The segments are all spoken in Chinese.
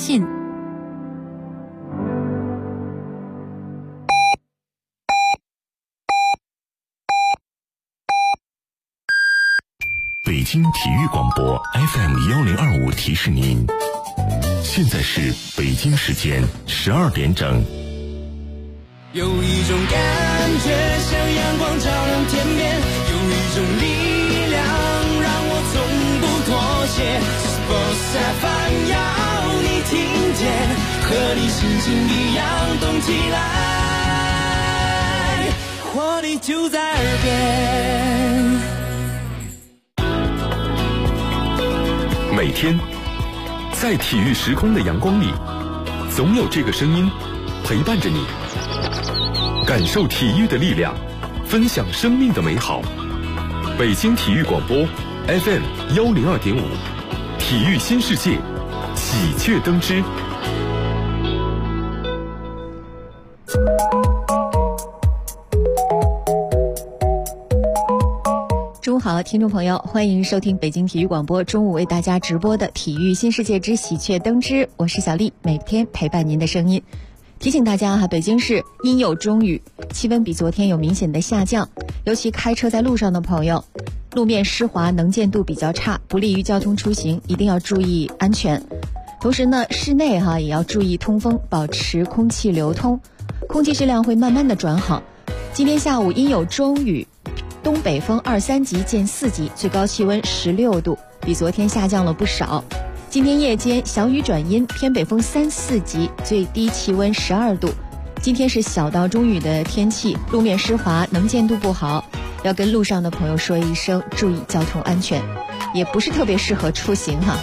信。 北京体育广播 FM1025提示您，现在是北京时间12点整。 有一种感觉像阳光照亮天边，有一种力量让我从不妥协。Sports FM 要你听见，和你心情一样动起来，活力就在耳边。 每天在体育时空的阳光里，总有这个声音陪伴着你，感受体育的力量，分享生命的美好。北京体育广播 FM102.5，体育新世界，喜鹊登枝。 中午好，听众朋友，欢迎收听北京体育广播中午为大家直播的体育新世界之喜鹊登枝，我是小丽，每天陪伴您的声音。提醒大家北京市阴有中雨，气温比昨天有明显的下降，尤其开车在路上的朋友，路面湿滑，能见度比较差，不利于交通出行，一定要注意安全。同时呢，室内也要注意通风，保持空气流通，空气质量会慢慢的转好。今天下午阴有中雨，东北风2-3级见4级，最高气温16度，比昨天下降了不少。今天夜间小雨转阴，偏北风3-4级，最低气温12度。今天是小到中雨的天气，路面湿滑，能见度不好，要跟路上的朋友说一声，注意交通安全，也不是特别适合出行哈。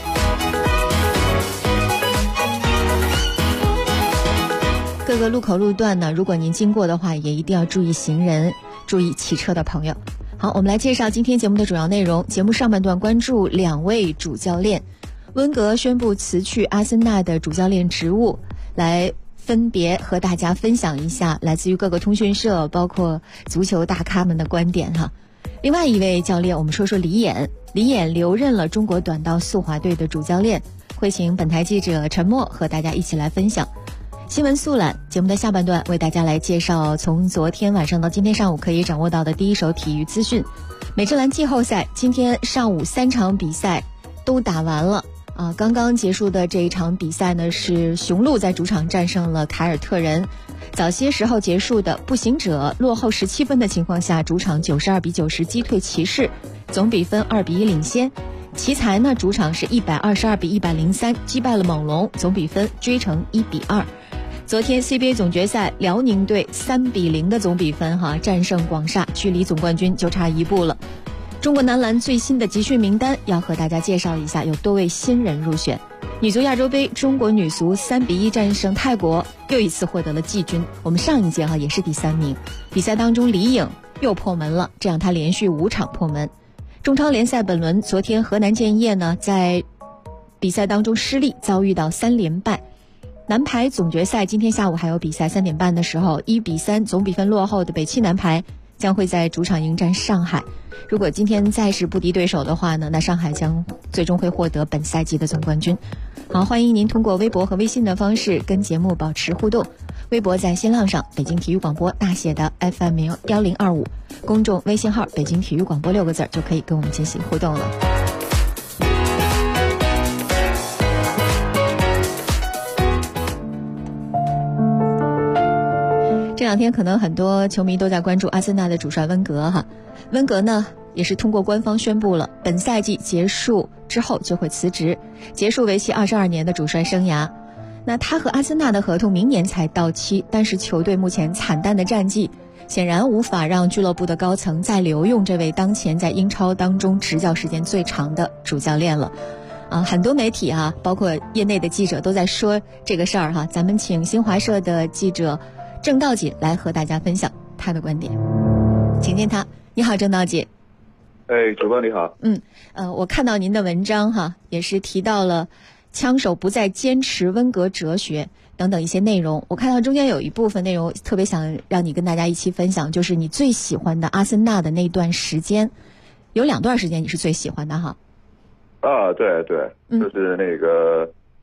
各个路口路段呢，如果您经过的话，也一定要注意行人，注意骑车的朋友。好，我们来介绍今天节目的主要内容。节目上半段关注2位主教练，温格宣布辞去阿森纳的主教练职务，来分别和大家分享一下来自于各个通讯社包括足球大咖们的观点哈。另外一位教练，我们说说李岩留任了中国短道速滑队的主教练，会请本台记者陈默和大家一起来分享。新闻速览节目的下半段为大家来介绍从昨天晚上到今天上午可以掌握到的第一手体育资讯。美职篮季后赛今天上午3场比赛都打完了刚刚结束的这一场比赛呢，是雄鹿在主场战胜了凯尔特人。早些时候结束的步行者落后17分的情况下，主场92-90击退骑士，总比分2-1领先。奇才呢，主场是122-103击败了猛龙，总比分追成1-2。昨天 CBA 总决赛，辽宁队3-0的总比分战胜广厦，距离总冠军就差1步了。中国男篮最新的集训名单要和大家介绍一下，有多位新人入选。女足亚洲杯，中国女足3-1战胜泰国，又一次获得了季军。我们上一届也是第3名。比赛当中李颖又破门了，这样她连续5场破门。中超联赛本轮，昨天河南建业呢在比赛当中失利，遭遇到3连败。男排总决赛今天下午还有比赛，3点半的时候1-3总比分落后的北汽男排将会在主场迎战上海。如果今天再是不敌对手的话呢，那上海将最终会获得本赛季的总冠军。好，欢迎您通过微博和微信的方式跟节目保持互动。微博在新浪上北京体育广播大写的 FM1025，公众微信号北京体育广播6个字就可以跟我们进行互动了。这两天可能很多球迷都在关注阿森纳的主帅温格温格呢也是通过官方宣布了，本赛季结束之后就会辞职，结束为期22年的主帅生涯。那他和阿森纳的合同明年才到期，但是球队目前惨淡的战绩显然无法让俱乐部的高层再留用这位当前在英超当中执教时间最长的主教练了。很多媒体包括业内的记者都在说这个事儿咱们请新华社的记者郑道锦来和大家分享他的观点，请见他。你好，郑道锦。 主播你好。 我看到您的文章也是提到了枪手不再坚持温格哲学等等一些内容。我看到中间有一部分内容特别想让你跟大家一起分享，就是你最喜欢的阿森纳的那段时间，有2段时间你是最喜欢的对，就是那个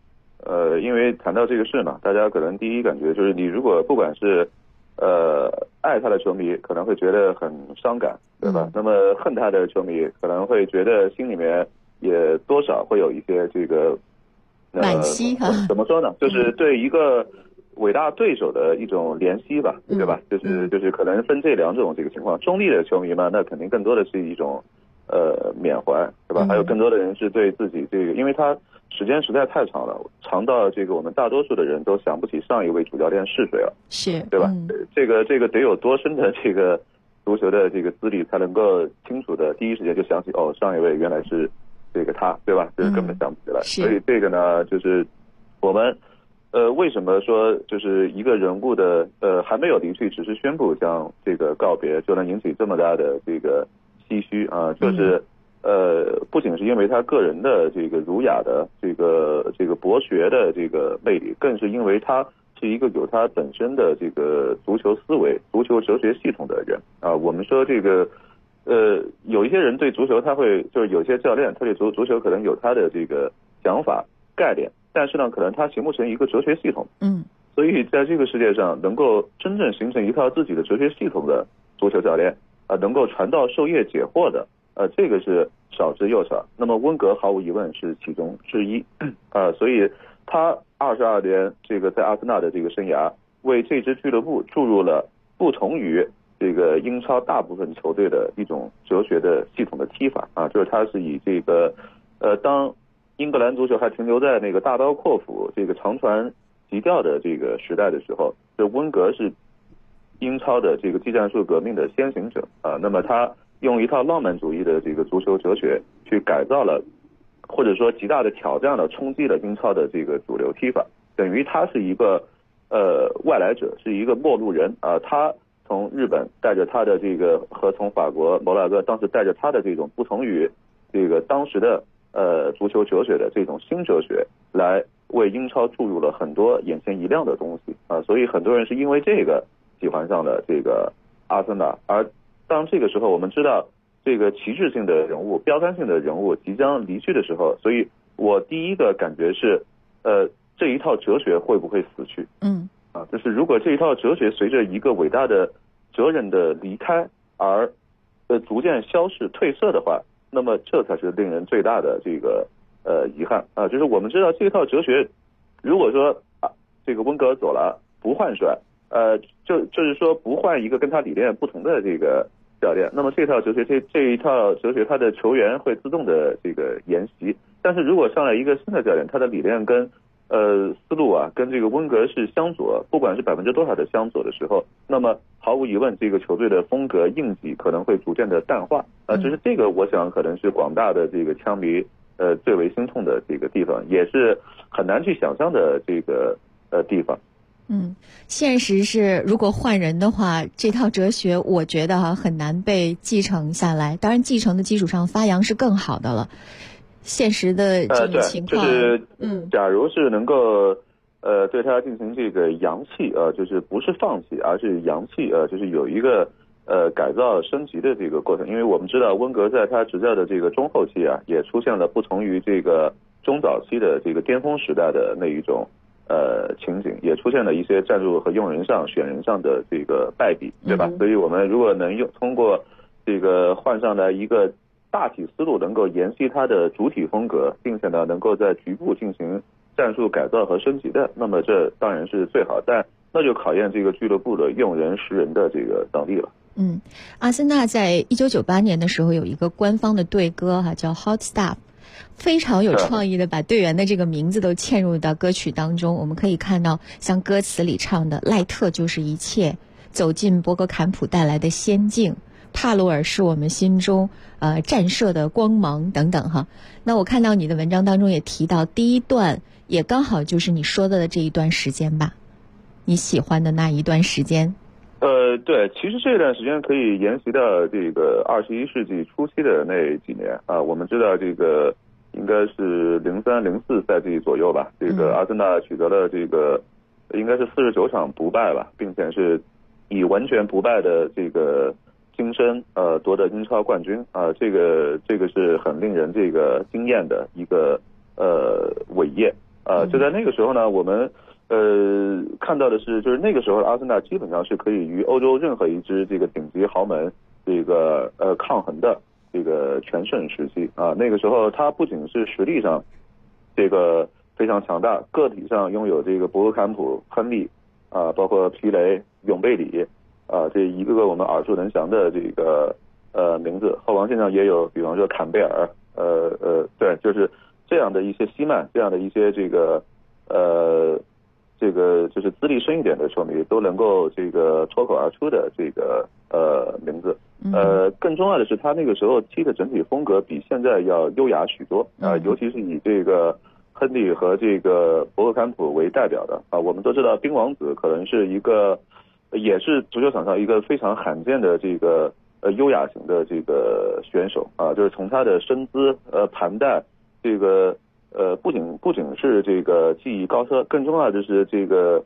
因为谈到这个事嘛，大家可能第一感觉就是，你如果不管是爱他的球迷可能会觉得很伤感，对吧？那么恨他的球迷可能会觉得心里面也多少会有一些这个惋惜哈。 怎么说呢？就是对一个伟大对手的一种怜惜吧，对吧？就是可能分这两种这个情况。中立的球迷嘛，那肯定更多的是一种缅怀，对吧？还有更多的人是对自己这个，因为他时间实在太长了，长到这个我们大多数的人都想不起上一位主教练是谁了， 是， 对吧？这个得有多深的这个足球的这个资历，才能够清楚的第一时间就想起上一位原来是这个他，对吧？这根本想不起来。所以这个呢，就是我们为什么说就是一个人物的还没有离去，只是宣布将这个告别，就能引起这么大的这个唏嘘啊？就是不仅是因为他个人的这个儒雅的这个博学的这个魅力，更是因为他是一个有他本身的这个足球思维、足球哲学系统的人啊。我们说这个有一些人对足球他会就是有些教练他对足球可能有他的这个想法概念，但是呢可能他形不成一个哲学系统。所以在这个世界上能够真正形成一套自己的哲学系统的足球教练能够传道授业解惑的这个是少之又少。那么温格毫无疑问是其中之一所以他22年这个在阿森纳的这个生涯，为这支俱乐部注入了不同于这个英超大部分球队的一种哲学的系统的踢法就是他是以这个当英格兰足球还停留在那个大刀阔斧这个长传急调的这个时代的时候，这温格是英超的这个技战术革命的先行者那么他用一套浪漫主义的这个足球哲学去改造了，或者说极大的挑战了、冲击了英超的这个主流踢法，等于他是一个外来者，是一个陌路人他从日本带着他的这个和从法国摩纳哥当时带着他的这种不同于这个当时的足球哲学的这种新哲学，来为英超注入了很多眼前一亮的东西所以很多人是因为这个喜欢上了这个阿森纳。而当这个时候我们知道这个旗帜性的人物、标杆性的人物即将离去的时候，所以我第一个感觉是这一套哲学会不会死去？就是如果这一套哲学随着一个伟大的哲人的离开而逐渐消逝褪色的话，那么这才是令人最大的这个遗憾就是我们知道这一套哲学，如果说这个温格走了不换帅就是说不换一个跟他理念不同的这个教练，那么这套哲学这一套哲学他的球员会自动的这个沿袭。但是如果上来一个新的教练，他的理念跟思路跟这个温格是相左，不管是多少的相左的时候，那么毫无疑问这个球队的风格印记可能会逐渐的淡化就是这个我想可能是广大的这个枪迷最为心痛的这个地方，也是很难去想象的这个地方。 现实是如果换人的话，这套哲学我觉得很难被继承下来，当然继承的基础上发扬是更好的了。现实的这种情况就是假如是能够对他进行这个扬弃就是不是放弃而是扬弃就是有一个改造升级的这个过程。因为我们知道温格在他执教的这个中后期也出现了不同于这个中早期的这个巅峰时代的那一种情景，也出现了一些战术和用人上、选人上的这个败笔，对吧？所以我们如果能通过这个换上来一个大体思路，能够沿袭他的主体风格，并且呢能够在局部进行战术改造和升级的，那么这当然是最好，但那就考验这个俱乐部的用人识人的这个能力了。 阿森纳在1998年的时候有一个官方的队歌叫 Hot Stuff，非常有创意的把队员的这个名字都嵌入到歌曲当中。我们可以看到像歌词里唱的赖特就是一切，走进博格坎普带来的仙境，帕鲁尔是我们心中战射的光芒等等那我看到你的文章当中也提到第一段也刚好就是你说的这一段时间吧，你喜欢的那一段时间。 对，其实这段时间可以沿袭到这个21世纪初期的那几年我们知道这个应该是03-04赛季左右吧，这个阿森纳取得了这个应该是49场不败吧，并且是以完全不败的这个金身夺得英超冠军这个是很令人这个惊艳的一个伟业就在那个时候呢，我们看到的是，就是那个时候阿森纳基本上是可以与欧洲任何一支这个顶级豪门这个抗衡的这个全盛时期啊。那个时候他不仅是实力上这个非常强大，个体上拥有这个博格坎普、亨利啊，包括皮雷、永贝里啊，这一个个我们耳熟能详的这个名字。后防线上也有，比方说坎贝尔，对，就是这样的一些西曼，这样的一些这个就是资历深一点的球迷都能够这个脱口而出的这个名字。更重要的是他那个时候踢的整体风格比现在要优雅许多啊，尤其是以这个亨利和这个博格坎普为代表的啊。我们都知道冰王子可能是一个，也是足球场上一个非常罕见的这个优雅型的这个选手啊，就是从他的身姿盘带这个不仅是这个技艺高超，更重要的是这个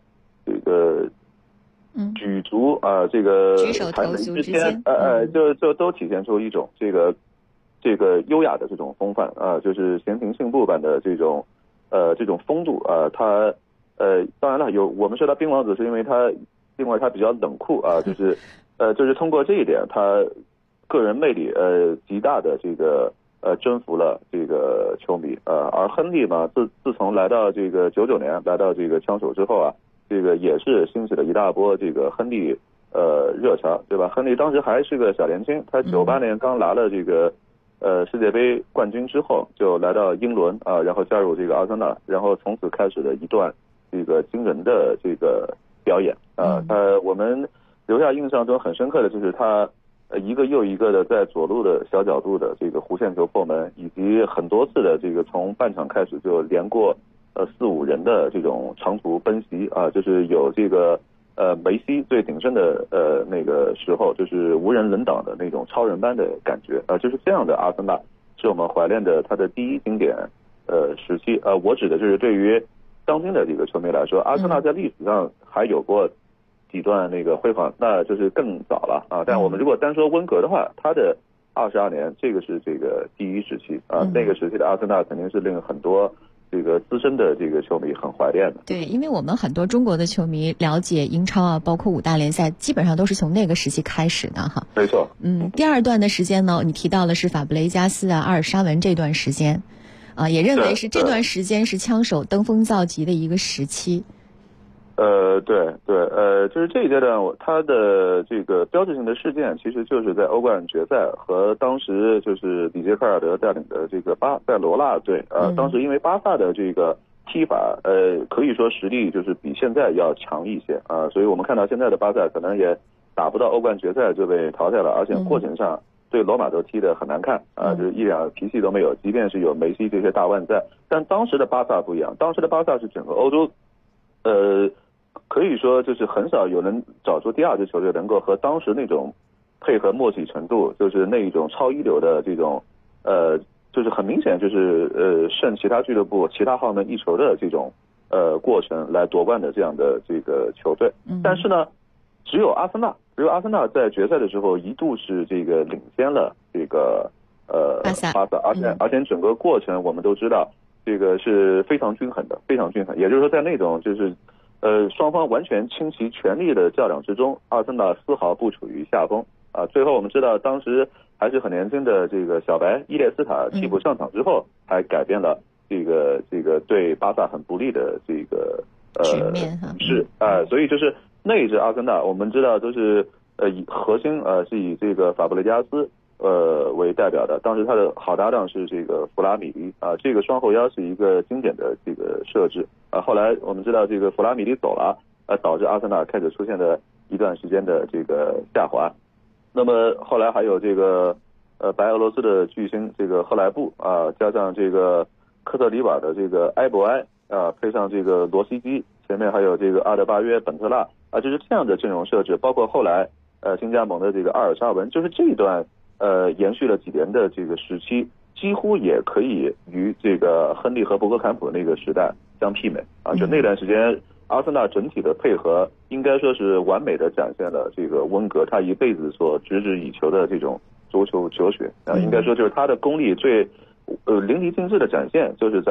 举足啊，这个举手投足之间， 就都体现出一种这个优雅的这种风范啊，就是闲庭信步般的这种风度啊。他当然了，我们说他冰王子是因为他另外他比较冷酷啊，就是通过这一点，他个人魅力极大的这个征服了这个球迷而亨利嘛，自从来到这个99年来到这个枪手之后啊，这个也是兴起了一大波这个亨利热潮，对吧？亨利当时还是个小年轻，他98年刚拿了这个世界杯冠军之后，就来到英伦啊，然后加入这个阿森纳，然后从此开始了一段这个惊人的这个表演啊。我们留下印象中很深刻的就是他一个又一个的在左路的小角度的这个弧线球破门，以及很多次的这个从半场开始就连过4-5人的这种长途奔袭啊，就是有这个梅西最鼎盛的那个时候，就是无人能挡的那种超人般的感觉啊，就是这样的阿森纳是我们怀念的他的第一经典时期啊。我指的就是对于当今的这个球迷来说，阿森纳在历史上还有过几段那个辉煌，那就是更早了啊。但我们如果单说温格的话，他的22年，这个是这个第一时期啊，那个时期的阿森纳肯定是令很多这个资深的这个球迷很怀念的。 对，因为我们很多中国的球迷了解英超啊，包括5大联赛，基本上都是从那个时期开始的哈。 没错。 第二段的时间呢，你提到的是法布雷加斯啊、阿尔沙文这段时间啊，也认为是这段时间是枪手登峰造极的一个时期。 对，就是这一阶段，他的这个标志性的事件，其实就是在欧冠决赛和当时就是里杰卡尔德带领的这个塞罗纳队当时因为巴萨的这个踢法，可以说实力就是比现在要强一些啊，所以我们看到现在的巴萨可能也打不到欧冠决赛就被淘汰了，而且过程上对罗马都踢得很难看啊，就是一点脾气都没有，即便是有梅西这些大腕在，但当时的巴萨不一样，当时的巴萨是整个欧洲可以说就是很少有人找出第二支球队能够和当时那种配合默契程度，就是那一种超一流的这种就是很明显就是胜其他俱乐部其他豪门一筹的这种过程来夺冠的这样的这个球队。但是呢，只有阿森纳在决赛的时候一度是这个领先了这个巴萨，而且整个过程我们都知道这个是非常均衡的，非常均衡。也就是说，在那种就是双方完全倾其全力的较量之中，阿森纳丝毫不处于下风啊。最后我们知道，当时还是很年轻的这个小白伊列斯塔替补上场之后，还改变了这个对巴萨很不利的这个局面哈。 是所以就是那一支阿森纳，我们知道都是以核心是以这个法布雷加斯为代表的，当时他的好搭档是这个弗拉米利啊，这个双后腰是一个经典的这个设置啊。后来我们知道这个弗拉米利走了导致阿森纳开始出现了一段时间的这个下滑。那么后来还有这个白俄罗斯的巨星这个赫莱布啊，加上这个科特里瓦的这个埃博埃啊，配上这个罗西基，前面还有这个阿德巴约、本特纳啊，就是这样的阵容设置，包括后来新加盟的这个阿尔沙文，就是这一段延续了几年的这个时期，几乎也可以与这个亨利和博格坎普那个时代相媲美啊。就那段时间，阿森纳整体的配合应该说是完美的展现了这个温格他一辈子所执之以求的这种足球哲学啊。应该说就是他的功力最淋漓尽致的展现，就是在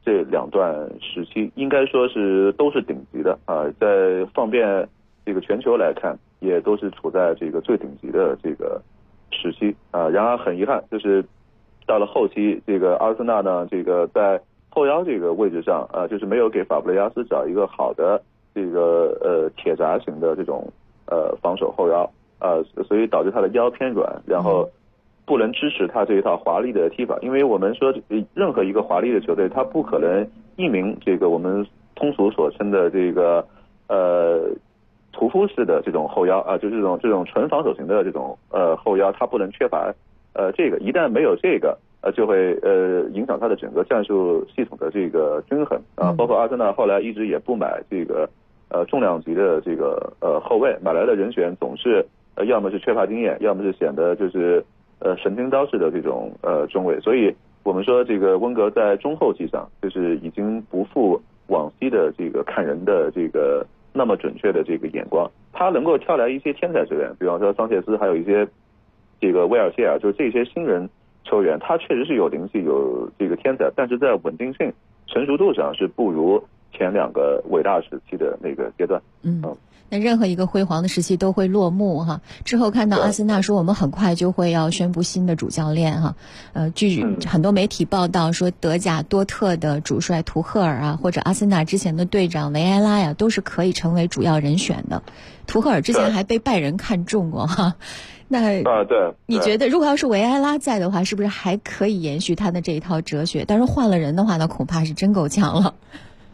这2段时期应该说是都是顶级的啊，在放遍这个全球来看，也都是处在这个最顶级的这个时期啊。然而很遗憾，就是到了后期，这个阿森纳呢，这个在后腰这个位置上就是没有给法布雷加斯找一个好的这个铁闸型的这种防守后腰所以导致他的腰偏软，然后不能支持他这一套华丽的踢法。因为我们说任何一个华丽的球队，他不可能一名这个我们通俗所称的这个屠夫式的这种后腰就这种纯防守型的这种后腰，他不能缺乏这个。一旦没有这个就会影响他的整个战术系统的这个均衡包括阿森纳后来一直也不买这个重量级的这个后卫，买来的人选总是要么是缺乏经验，要么是显得就是神经刀式的这种中卫。所以我们说这个温格在中后期上就是已经不复往昔的这个看人的这个那么准确的这个眼光，他能够挑来一些天才球员，比方说桑切斯，还有一些这个威尔谢尔，就是这些新人球员，他确实是有灵气有这个天才，但是在稳定性成熟度上是不如前2个伟大时期的那个阶段。 那任何一个辉煌的时期都会落幕哈。之后看到阿森纳说我们很快就会要宣布新的主教练哈。据很多媒体报道说，德甲多特的主帅图赫尔或者阿森纳之前的队长维埃拉呀，都是可以成为主要人选的。图赫尔之前还被拜仁看中过哈。那对， 你觉得如果要是维埃拉在的话，是不是还可以延续他的这一套哲学？但是换了人的话，那恐怕是真够呛了。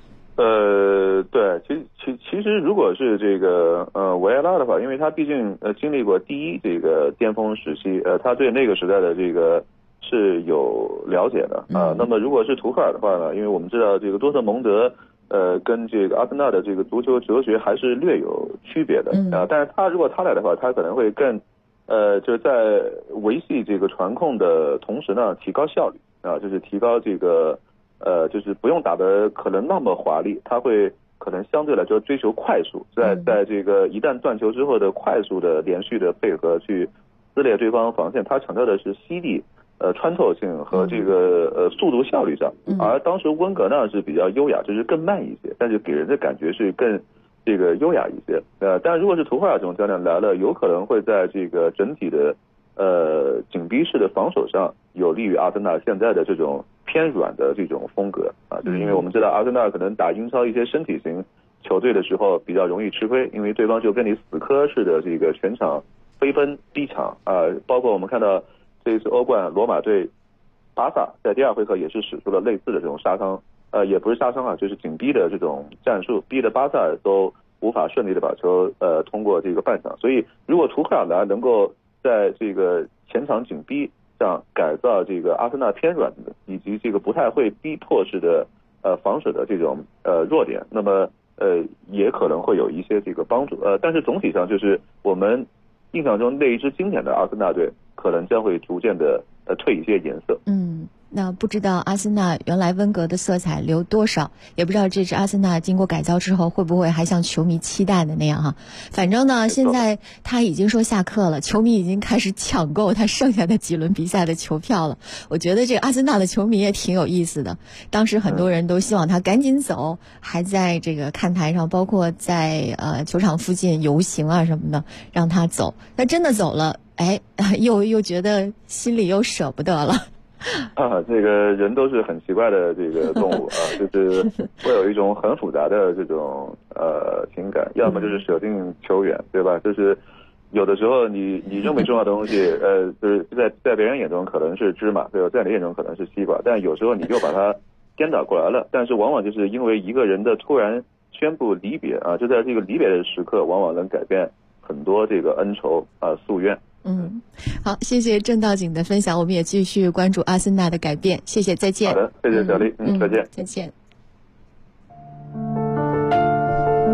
对，其实如果是这个维埃拉的话，因为他毕竟经历过第一这个巅峰时期，他对那个时代的这个是有了解的那么如果是图赫尔的话呢，因为我们知道这个多特蒙德跟这个阿森纳的这个足球哲学还是略有区别的但是如果他来的话，他可能会更就是在维系这个传控的同时呢，提高效率就是提高这个就是不用打得可能那么华丽，他会可能相对来说追求快速，在这个一旦断球之后的快速的连续的配合去撕裂对方防线，他强调的是犀利穿透性和这个速度效率上。而当时温格呢是比较优雅，就是更慢一些，但是给人的感觉是更这个优雅一些但如果是图赫尔这种教练来了，有可能会在这个整体的紧逼式的防守上有利于阿森纳现在的这种偏软的这种风格就是因为我们知道阿森纳可能打英超一些身体型球队的时候比较容易吃亏，因为对方就跟你死磕式的这个全场飞奔逼抢包括我们看到这一次欧冠罗马队巴萨在第2回合也是使出了类似的这种杀伤也不是杀伤就是紧逼的这种战术，逼的巴萨都无法顺利的把球通过这个半场。所以如果图赫尔来能够在这个前场紧逼上改造这个阿森纳偏软的以及这个不太会逼迫式的防守的这种弱点，那么也可能会有一些这个帮助但是总体上就是我们印象中那一支经典的阿森纳队可能将会逐渐的褪一些颜色。 那不知道阿森纳原来温格的色彩留多少，也不知道这支阿森纳经过改造之后会不会还像球迷期待的那样哈。反正呢，现在他已经说下课了，球迷已经开始抢购他剩下的几轮比赛的球票了。我觉得这个阿森纳的球迷也挺有意思的，当时很多人都希望他赶紧走，还在这个看台上，包括在球场附近游行什么的，让他走。他真的走了，又觉得心里又舍不得了。 这个人都是很奇怪的这个动物就是会有一种很复杂的这种情感，要么就是舍近求远，对吧？就是有的时候你认为重要的东西就是在别人眼中可能是芝麻，对吧？在你眼中可能是西瓜，但有时候你又把它颠倒过来了。但是往往就是因为一个人的突然宣布离别就在这个离别的时刻，往往能改变很多这个恩仇夙愿。 好，谢谢郑道景的分享，我们也继续关注阿森纳的改变。谢谢，再见。 好的，谢谢小丽，再见。 再见。好。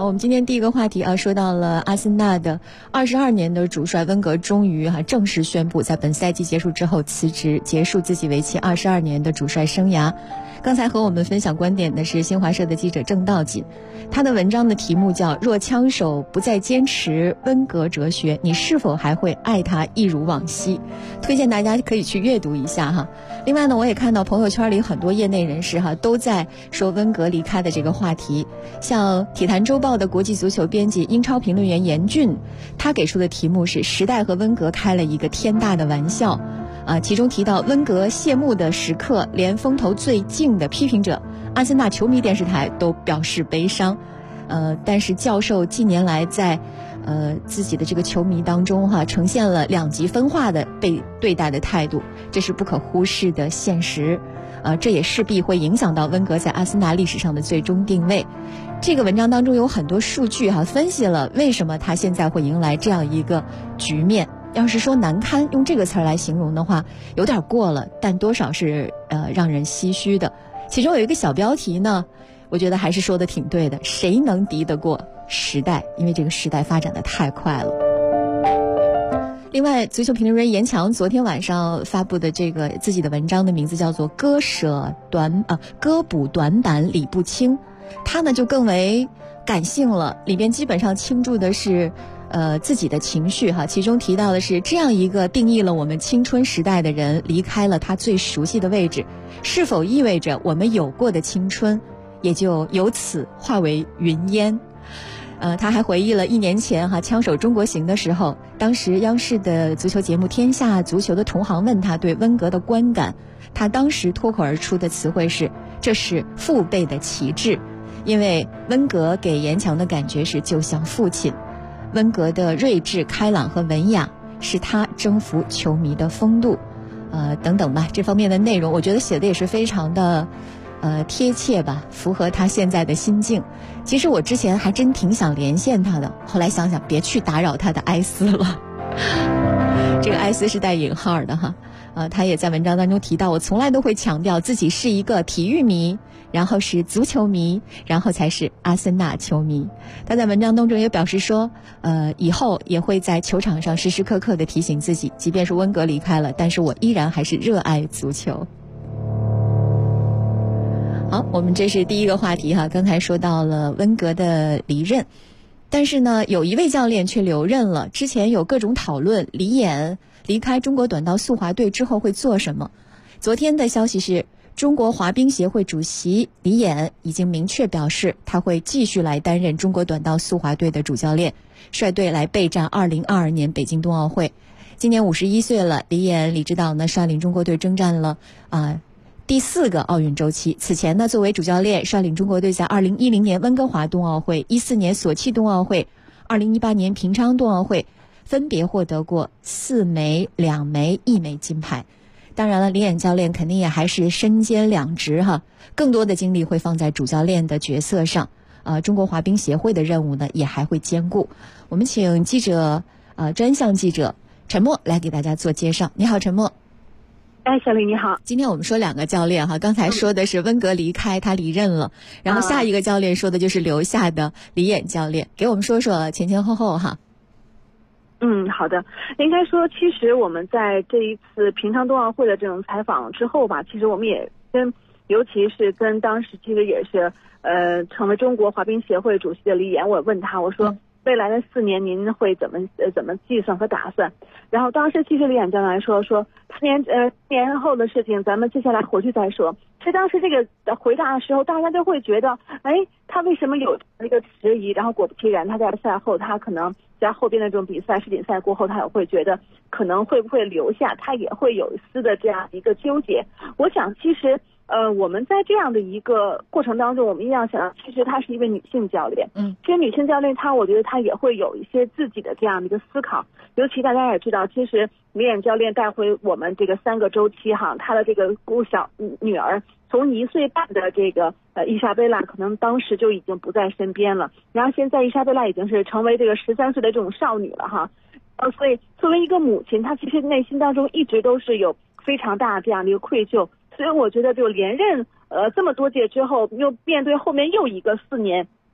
我们今天第一个话题说到了阿森纳的22年的主帅温格终于正式宣布在本赛季结束之后辞职，结束自己为期22年的主帅生涯。刚才和我们分享观点的是新华社的记者郑道锦，他的文章的题目叫若枪手不再坚持温格哲学，你是否还会爱他一如往昔？推荐大家可以去阅读一下哈。另外呢，我也看到朋友圈里很多业内人士都在说温格离开的这个话题，像体坛周报的国际足球编辑英超评论员严俊，他给出的题目是时代和温格开了一个天大的玩笑其中提到温格谢幕的时刻，连风头最劲的批评者阿森纳球迷电视台都表示悲伤。但是教授近年来在自己的这个球迷当中呈现了两极分化的被对待的态度，这是不可忽视的现实。这也势必会影响到温格在阿森纳历史上的最终定位。这个文章当中有很多数据分析了为什么他现在会迎来这样一个局面。要是说难堪，用这个词儿来形容的话，有点过了，但多少是让人唏嘘的。其中有一个小标题呢，我觉得还是说的挺对的，谁能敌得过时代？因为这个时代发展的太快了。另外，足球评论员严强昨天晚上发布的这个自己的文章的名字叫做割补短板理不清，他呢就更为感性了，里边基本上倾注的是自己的情绪其中提到的是这样一个定义了我们青春时代的人离开了他最熟悉的位置，是否意味着我们有过的青春也就由此化为云烟？他还回忆了1年前枪手中国行的时候，当时央视的足球节目《天下足球》的同行问他对温格的观感，他当时脱口而出的词汇是这是父辈的旗帜，因为温格给严强的感觉是就像父亲。温格的睿智开朗和文雅是他征服球迷的风度等等吧，这方面的内容我觉得写的也是非常的贴切吧，符合他现在的心境。其实我之前还真挺想连线他的，后来想想别去打扰他的哀思了这个哀思是带引号的他也在文章当中提到，我从来都会强调自己是一个体育迷，然后是足球迷，然后才是阿森纳球迷。他在文章当中也表示说以后也会在球场上时时刻刻地提醒自己，即便是温格离开了，但是我依然还是热爱足球。好，我们这是第一个话题刚才说到了温格的离任，但是呢有一位教练却留任了。之前有各种讨论李岩离开中国短道速滑队之后会做什么。昨天的消息是中国滑冰协会主席李岩已经明确表示，他会继续来担任中国短道速滑队的主教练，率队来备战2022年北京冬奥会。今年51岁了，李岩李指导呢率领中国队征战了第4个奥运周期。此前呢，作为主教练率领中国队在2010年温哥华冬奥会、14年索契冬奥会、2018年平昌冬奥会分别获得过4枚、2枚、1枚金牌。当然了，李岩教练肯定也还是身兼两职更多的精力会放在主教练的角色上。中国滑冰协会的任务呢也还会兼顾。我们请记者专项记者陈默来给大家做介绍。你好，陈默。 小李你好。 今天我们说2个教练刚才说的是温格离开，他离任了，然后下一个教练说的就是留下的李岩教练，给我们说说前前后后好的。应该说其实我们在这一次平昌冬奥会的这种采访之后吧，其实我们也尤其是跟当时其实也是成为中国滑冰协会主席的李岩，我问他，我说未来的4年您会怎么计算和打算？然后当时其实李岩教练说4年后的事情咱们接下来回去再说。其实当时这个回答的时候，大家都会觉得他为什么有这个迟疑？然后果不其然，他在赛后他可能在后边的这种比赛世锦赛过后，他也会觉得可能会不会留下，他也会有一丝的这样一个纠结。我想其实我们在这样的一个过程当中，我们一定要想到，其实她是一位女性教练。其实女性教练我觉得她也会有一些自己的这样的一个思考。尤其大家也知道，其实李岩教练带回我们这个3个周期她的这个小女儿从1岁半的这个伊莎贝拉，可能当时就已经不在身边了。然后现在伊莎贝拉已经是成为这个13岁的这种少女了所以作为一个母亲，她其实内心当中一直都是有非常大的这样的一个愧疚。所以我觉得就连任这么多届之后，又面对后面又一个4年，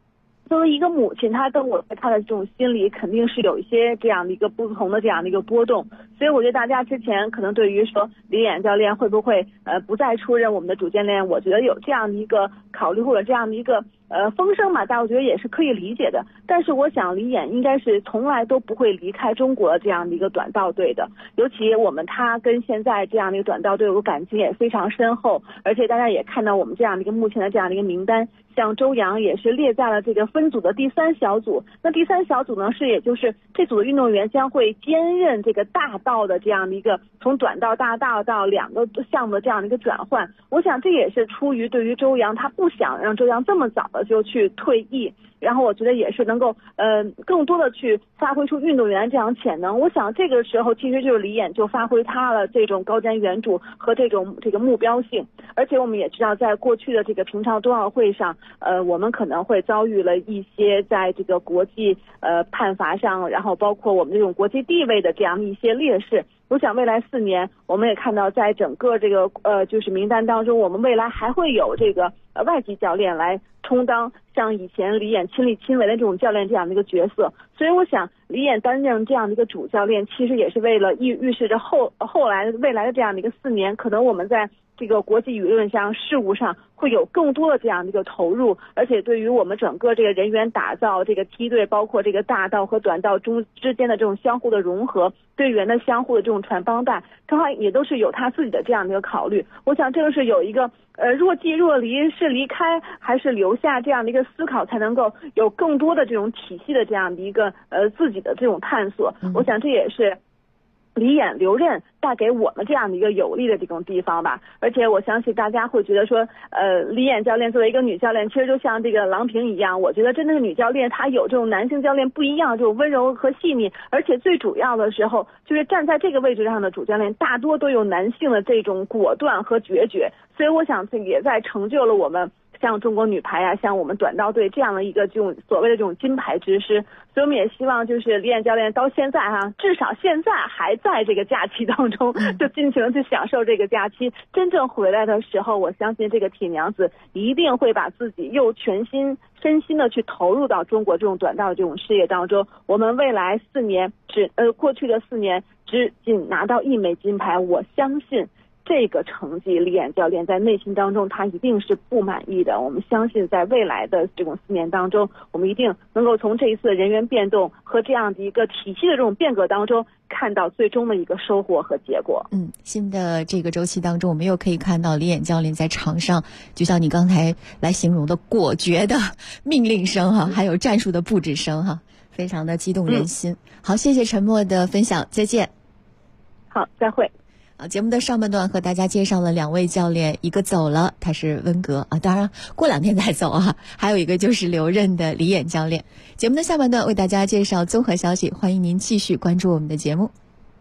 作为一个母亲，她跟我在她的这种心里肯定是有一些这样的一个不同的这样的一个波动，所以我觉得大家之前可能对于说李演教练会不会不再出任我们的主教练，我觉得有这样的一个考虑或者这样的一个风声嘛，但我觉得也是可以理解的。但是我想李演应该是从来都不会离开中国这样的一个短道队的，尤其他跟现在这样的一个短道队有感情也非常深厚，而且大家也看到我们这样的一个目前的这样的一个名单，像周洋也是列在了这个分组的第3小组。那第3小组呢，也就是这组的运动员将会兼任这个大道的这样的一个从短道大道到2个项目的这样的一个转换。我想这也是出于对于周洋，他不想让周洋这么早的就去退役，然后我觉得也是能够更多的去发挥出运动员这样潜能。我想这个时候其实就是李演就发挥他的这种高瞻远瞩和这个目标性。而且我们也知道，在过去的这个平昌冬奥会上，我们可能会遭遇了一些在这个国际判罚上，然后包括我们这种国际地位的这样的一些劣势。我想未来4年，我们也看到在整个这个就是名单当中，我们未来还会有这个外籍教练来充当像以前李演亲力亲为的这种教练这样的一个角色。所以我想李演担任这样的一个主教练，其实也是为了预示着后来未来的这样的一个4年，可能我们在这个国际舆论上事务上会有更多的这样的一个投入，而且对于我们整个这个人员打造，这个梯队包括这个大道和短道之间的这种相互的融合，队员的相互的这种传帮带，正好也都是有他自己的这样的一个考虑。我想这个是有一个若即若离，是离开还是留下这样的一个思考，才能够有更多的这种体系的这样的一个自己的这种探索。我想这也是李演留任带给我们这样的一个有利的这种地方吧。而且我相信大家会觉得说李演教练作为一个女教练，其实就像这个郎平一样，我觉得真的是女教练她有这种男性教练不一样这种温柔和细腻，而且最主要的时候就是站在这个位置上的主教练大多都有男性的这种果断和决绝，所以我想这也在成就了我们像中国女排啊，像我们短道队这样的一个这种所谓的这种金牌之师。所以我们也希望就是李演教练到现在至少现在还在这个假期当中，就尽情的去享受这个假期。真正回来的时候，我相信这个铁娘子一定会把自己又全心身心的去投入到中国这种短道的这种事业当中。我们未来4年过去的4年仅拿到1枚金牌，我相信这个成绩李演教练在内心当中他一定是不满意的。我们相信在未来的这种4年当中，我们一定能够从这一次的人员变动和这样的一个体系的这种变革当中看到最终的一个收获和结果。 新的这个周期当中，我们又可以看到李演教练在场上就像你刚才来形容的果决的命令声还有战术的布置声非常的激动人心。好，谢谢陈默的分享，再见。 好，再会。 节目的上半段和大家介绍了2位教练，一个走了，他是温格当然过2天再走还有一个就是留任的李演教练。节目的下半段为大家介绍综合消息，欢迎您继续关注我们的节目。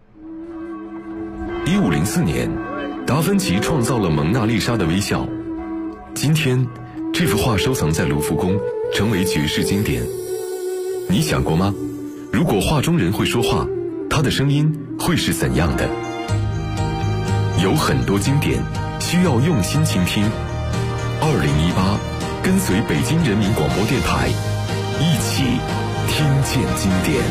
1504年，达芬奇创造了蒙娜丽莎的微笑。今天，这幅画收藏在卢浮宫，成为绝世经典。你想过吗？如果画中人会说话，他的声音会是怎样的？有很多经典需要用心倾听。2018，跟随北京人民广播电台，一起听见经典。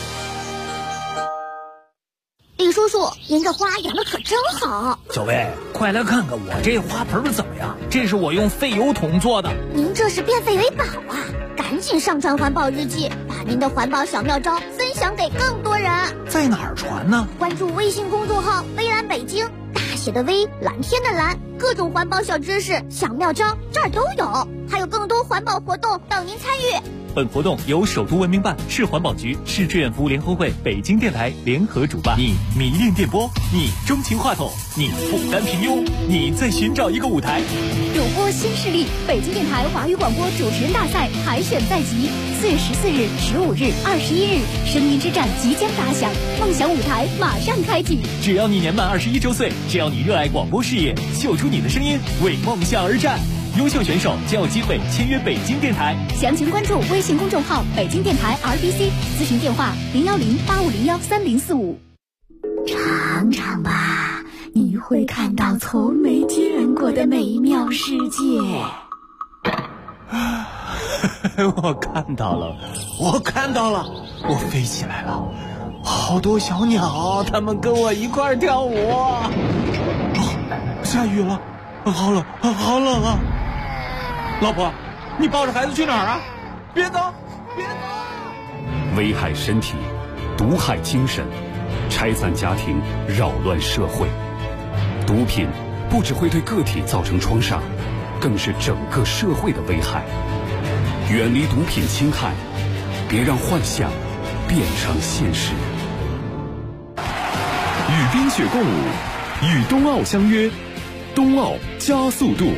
李叔叔，您这花养的可真好。 小薇，快来看看我这花盆怎么样？这是我用废油桶做的。 您这是变废为宝啊！赶紧上传环保日记，把您的环保小妙招分享给更多人。 在哪儿传呢？ 关注微信公众号微蓝北京，大写的微，蓝天的蓝，各种环保小知识小妙招这儿都有，还有更多环保活动等您参与。 本活动由首都文明办、市环保局、市志愿服务联合会、北京电台联合主办。你迷恋电波，你钟情话筒，你不甘平庸，你在寻找一个舞台。 主播新势力，北京电台华语广播主持人大赛海选在即，4月14日、15日、21日，声音之战即将打响，梦想舞台马上开启。 只要你年满21周岁，只要你热爱广播事业，秀出你的声音，为梦想而战。优秀选手将有机会签约北京电台。 详情关注微信公众号北京电台 RBC， 咨询电话010-8501-3045。 尝尝吧，你会看到从没见过的美妙世界。 我看到了，我飞起来了，好多小鸟，它们跟我一块儿跳舞。下雨了，好冷啊！老婆，你抱着孩子去哪儿啊？别走！ 危害身体，毒害精神，拆散家庭，扰乱社会。毒品不只会对个体造成创伤，更是整个社会的危害。远离毒品侵害，别让幻想变成现实。 与冰雪共舞，与冬奥相约，冬奥加速度。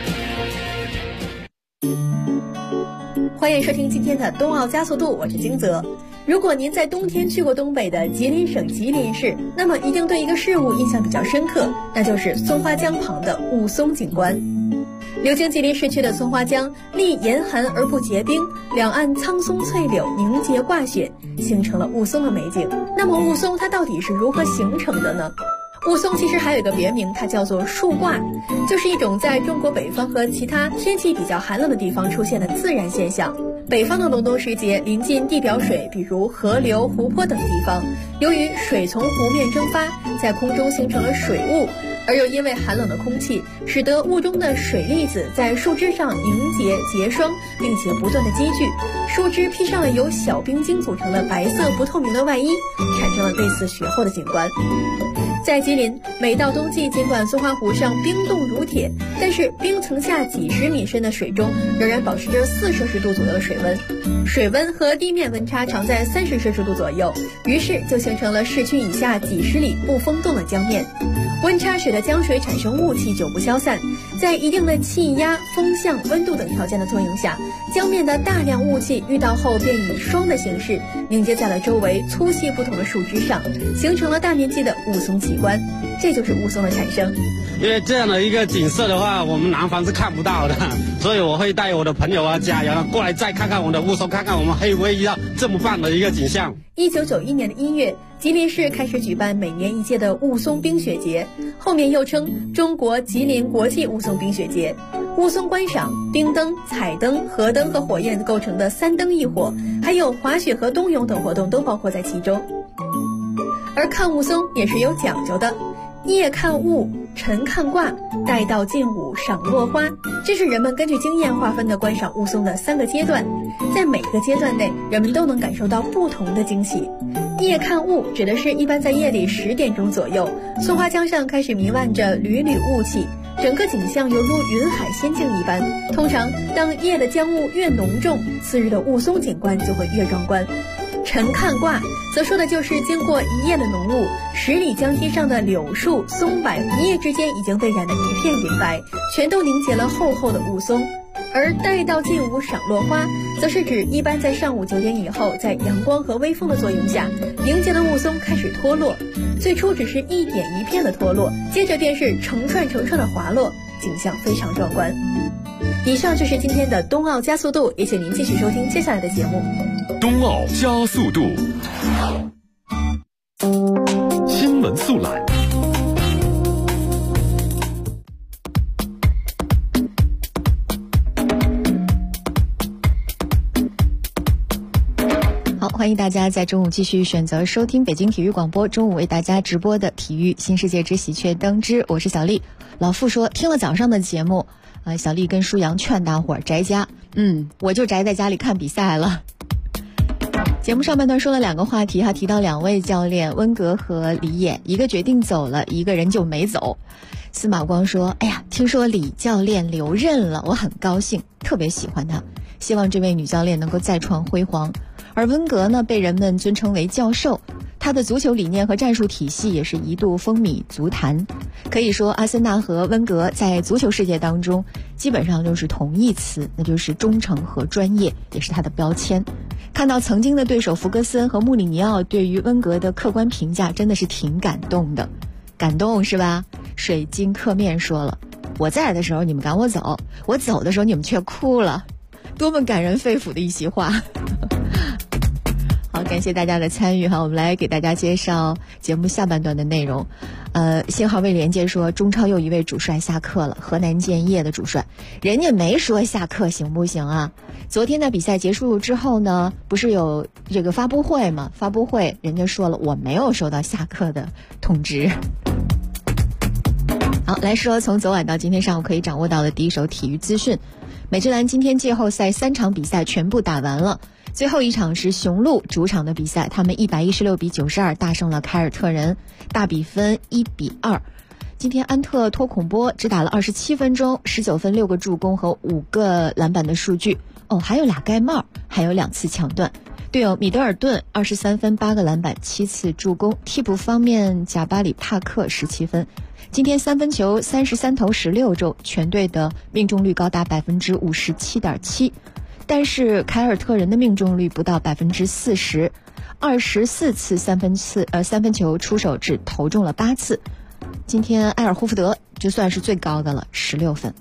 欢迎收听今天的冬奥加速度，我是金泽。如果您在冬天去过东北的吉林省吉林市，那么一定对一个事物印象比较深刻，那就是松花江旁的雾凇景观。流经吉林市区的松花江，历严寒而不结冰，两岸苍松翠柳凝结挂雪，形成了雾凇的美景。那么雾凇它到底是如何形成的呢？雾凇其实还有一个别名，它叫做树挂，就是一种在中国北方和其他天气比较寒冷的地方出现的自然现象。北方的隆冬时节，临近地表水，比如河流、湖泊等地方，由于水从湖面蒸发，在空中形成了水雾，而又因为寒冷的空气，使得雾中的水粒子在树枝上凝结结霜，并且不断的积聚，树枝披上了由小冰晶组成的白色不透明的外衣，产生了类似雪后的景观。在吉林，每到冬季，尽管松花湖上冰冻如铁，但是冰层下几十米深的水中仍然保持着4摄氏度左右的水温，水温和地面温差常在30摄氏度左右，于是就形成了市区以下几十里不封冻的江面。温差使得江水产生雾气久不消散，在一定的气压、风向、温度等条件的作用下，江面的大量雾气遇到后便以霜的形式凝结在了周围粗细不同的树枝上，形成了大面积的雾凇奇观，这就是雾凇的产生。 因为这样的一个景色的话，我们南方是看不到的，所以我会带我的朋友啊、家人过来再看看我们的雾凇，看看我们会不会遇到这么棒的一个景象。 1991年的1月，吉林市开始举办每年一届的雾凇冰雪节，后面又称中国吉林国际雾凇冰雪节。雾凇观赏、冰灯、彩灯、河灯和火焰构成的3灯一火，还有滑雪和冬泳等活动都包括在其中。而看雾凇也是有讲究的，夜看雾，晨看卦，待到近午赏落花，这是人们根据经验划分的观赏雾凇的3个阶段，在每个阶段内，人们都能感受到不同的惊喜。夜看雾指的是一般在夜里10点钟左右，松花江上开始弥漫着缕缕雾气，整个景象犹如云海仙境一般。通常当夜的江雾越浓重，次日的雾凇景观就会越壮观。晨看卦则说的就是经过一夜的浓雾，10里江堤上的柳树、松柏一夜之间已经被染得一片银白，全都凝结了厚厚的雾凇。而待到近午赏落花，则是指一般在上午9点以后，在阳光和微风的作用下，凝结的雾凇开始脱落，最初只是一点一片的脱落，接着便是成串成串的滑落，景象非常壮观。以上就是今天的冬奥加速度，也请您继续收听接下来的节目。 冬奥加速度，新闻速览。 好，欢迎大家在中午继续选择收听北京体育广播中午为大家直播的体育新世界之喜鹊登之，我是小丽。老傅说听了早上的节目，小丽跟舒阳劝大伙儿宅家，我就宅在家里看比赛了。节目上半段说了2个话题，还提到2位教练温格和李野，一个决定走了，一个人就没走。司马光说，哎呀，听说李教练留任了，我很高兴，特别喜欢他，希望这位女教练能够再创辉煌。而温格呢，被人们尊称为教授，他的足球理念和战术体系也是一度风靡足坛。可以说阿森纳和温格在足球世界当中基本上就是同义词，那就是忠诚和专业，也是他的标签。看到曾经的对手弗格森和穆里尼奥对于温格的客观评价，真的是挺感动的。感动是吧？水晶客面说了，我在的时候你们赶我走，我走的时候你们却哭了，多么感人肺腑的一席话。好， 好，感谢大家的参与哈，我们来给大家介绍节目下半段的内容。信号未连接说，中超又一位主帅下课了，河南建业的主帅，人家没说下课行不行啊？昨天的比赛结束之后呢，不是有这个发布会吗？发布会人家说了，我没有收到下课的通知。好，来说从昨晚到今天上午可以掌握到的第一手体育资讯。美职篮今天季后赛3场比赛全部打完了，最后一场是雄鹿主场的比赛，他们116比92大胜了凯尔特人，大比分1比2。今天安特托孔波只打了27分钟，19分6个助攻和5个篮板的数据，还有2盖帽，还有2次抢断。队友米德尔顿23分8个篮板7次助攻。替补方面，贾巴里帕克17分。今天三分球33投16中，全队的命中率高达57.7%，但是凯尔特人的命中率不到40%，24次三分球出手只投中了8次。今天埃尔霍福德就算是最高的了，16分。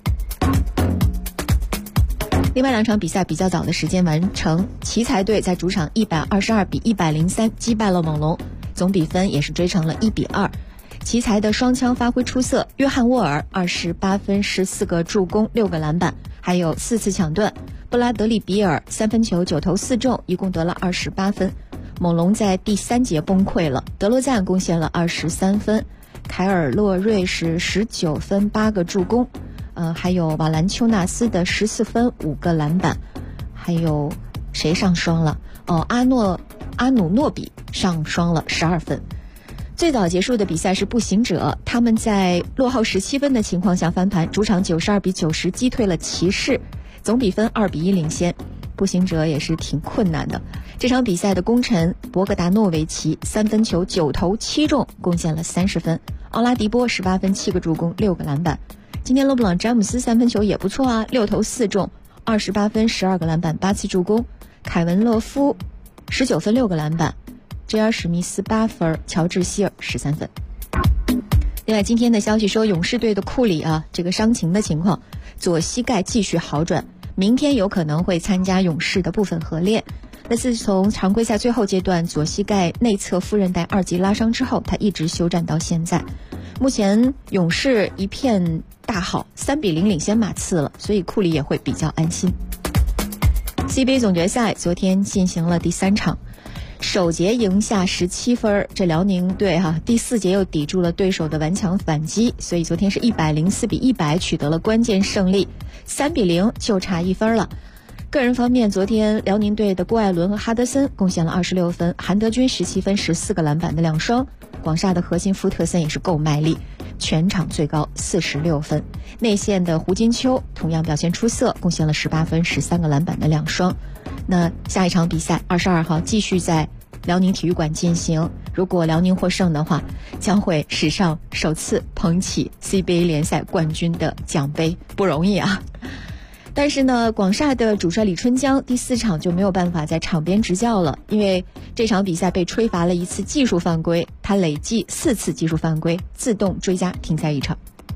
另外2场比赛比较早的时间完成，奇才队在主场122比103击败了猛龙，总比分也是追成了1比2。奇才的双枪发挥出色，约翰沃尔28分14个助攻6个篮板，还有4次抢断。布拉德利比尔3分球9投4中，一共得了28分。猛龙在第3节崩溃了，德罗赞贡献了23分，凯尔洛瑞是19分8个助攻，还有瓦兰丘纳斯的14分5个篮板，还有谁上双了？阿努诺比上双了12分。最早结束的比赛是步行者，他们在落后17分的情况下翻盘，主场92比90击退了骑士，总比分2比1领先。步行者也是挺困难的。这场比赛的功臣博格达诺维奇3分球9投7中，贡献了30分。奥拉迪波18分7个助攻6个篮板。今天勒布朗詹姆斯3分球也不错啊，6投4中，28分12个篮板8次助攻。凯文勒夫19分6个篮板。JR 史密斯8分，乔治希尔13分。另外今天的消息说，勇士队的库里这个伤情的情况，左膝盖继续好转，明天有可能会参加勇士的部分合练。那自从常规赛最后阶段左膝盖内侧副韧带2级拉伤之后，他一直休战到现在。目前勇士一片大好，3比0领先马刺了，所以库里也会比较安心。CBA 总决赛昨天进行了第3场，首节赢下17分，这辽宁队第4节又抵住了对手的顽强反击，所以昨天是104比100取得了关键胜利，3比0就差1分了。个人方面，昨天辽宁队的郭艾伦和哈德森贡献了26分，韩德君17分14个篮板的2双，广厦的核心福特森也是够卖力，全场最高46分。内线的胡金秋同样表现出色，贡献了18分13个篮板的2双。那下一场比赛22号继续在辽宁体育馆进行，如果辽宁获胜的话，将会史上首次捧起 CBA 联赛冠军的奖杯，不容易啊。但是呢，广厦的主帅李春江第4场就没有办法在场边执教了，因为这场比赛被吹罚了1次技术犯规，他累计4次技术犯规，自动追加停赛1场。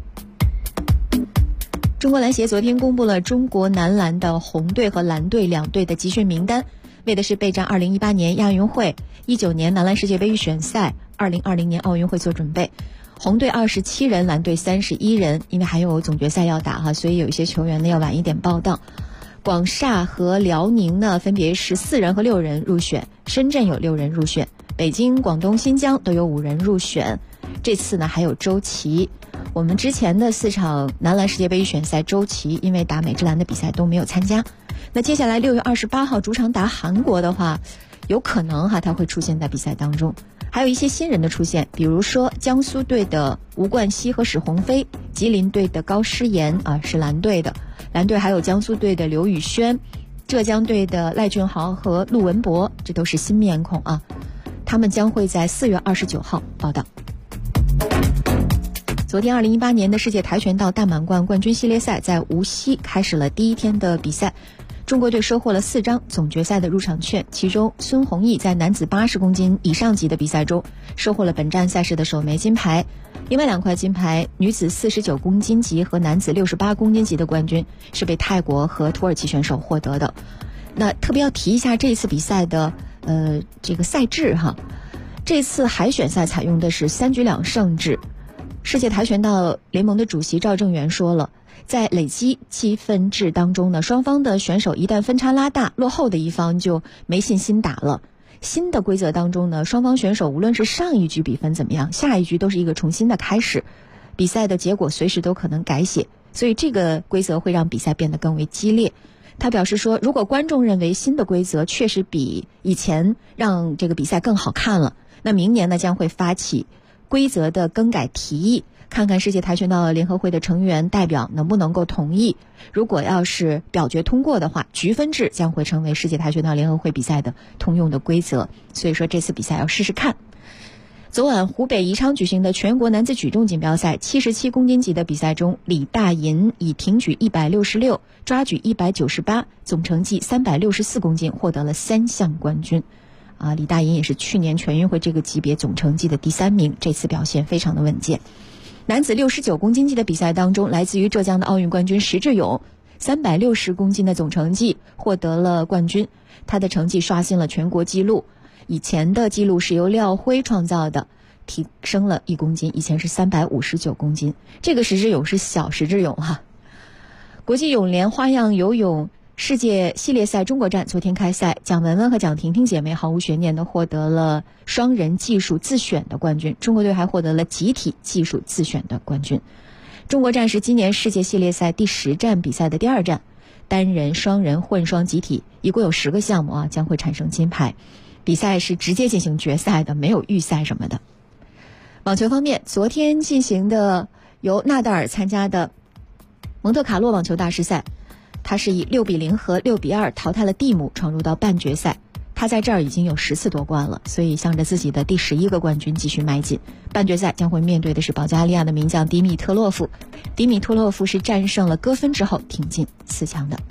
中国篮协昨天公布了中国男篮的红队和蓝队2队的集训名单，为的是备战2018年亚运会、19年男篮世界杯预选赛、2020年奥运会做准备。红队27人，蓝队31人，因为还有总决赛要打所以有一些球员呢要晚一点报到。广厦和辽宁呢分别是4人和6人入选，深圳有6人入选，北京、广东、新疆都有5人入选。这次呢还有周琦。我们之前的4场男篮世界杯预选赛，周琦因为打美职篮的比赛都没有参加。那接下来6月28号主场打韩国的话，有可能他会出现在比赛当中。还有一些新人的出现，比如说江苏队的吴冠希和史鸿飞，吉林队的高诗岩是蓝队的，蓝队还有江苏队的刘宇轩，浙江队的赖俊豪和陆文博，这都是新面孔他们将会在4月29号报道。昨天2018年的世界跆拳道大满贯冠军系列赛在无锡开始了第1天的比赛，中国队收获了4张总决赛的入场券，其中孙宏毅在男子80公斤以上级的比赛中收获了本站赛事的首枚金牌，另外2块金牌，女子49公斤级和男子68公斤级的冠军是被泰国和土耳其选手获得的。那特别要提一下这次比赛的这个赛制哈。这次海选赛采用的是3局2胜制。世界跆拳道联盟的主席赵正元说了，在累积积分制当中呢，双方的选手一旦分差拉大，落后的一方就没信心打了。新的规则当中呢，双方选手无论是上一局比分怎么样，下一局都是一个重新的开始，比赛的结果随时都可能改写，所以这个规则会让比赛变得更为激烈。他表示说，如果观众认为新的规则确实比以前让这个比赛更好看了，那明年呢将会发起规则的更改提议，看看世界跆拳道联合会的成员代表能不能够同意。如果要是表决通过的话，局分制将会成为世界跆拳道联合会比赛的通用的规则。所以说这次比赛要试试看。昨晚湖北宜昌举行的全国男子举重锦标赛77公斤级的比赛中，李大银以挺举166、抓举198，总成绩364公斤，获得了3项冠军。李大银也是去年全运会这个级别总成绩的第3名，这次表现非常的稳健。男子69公斤级的比赛当中，来自于浙江的奥运冠军石智勇360公斤的总成绩获得了冠军，他的成绩刷新了全国纪录，以前的纪录是由廖辉创造的，提升了1公斤，以前是359公斤。这个石智勇是小石智勇哈。国际泳联花样游泳世界系列赛中国站昨天开赛，蒋雯雯和蒋婷婷姐妹毫无悬念地获得了双人技术自选的冠军，中国队还获得了集体技术自选的冠军。中国站是今年世界系列赛第10站比赛的第2站，单人、双人、混双集体一共有10个项目将会产生金牌。比赛是直接进行决赛的，没有预赛什么的。网球方面，昨天进行的由纳达尔参加的蒙特卡洛网球大师赛，他是以6-0和6-2淘汰了蒂姆，闯入到半决赛。他在这儿已经有10次夺冠了，所以向着自己的第11个冠军继续迈进。半决赛将会面对的是保加利亚的名将迪米特洛夫。迪米特洛夫是战胜了戈芬之后挺进4强的。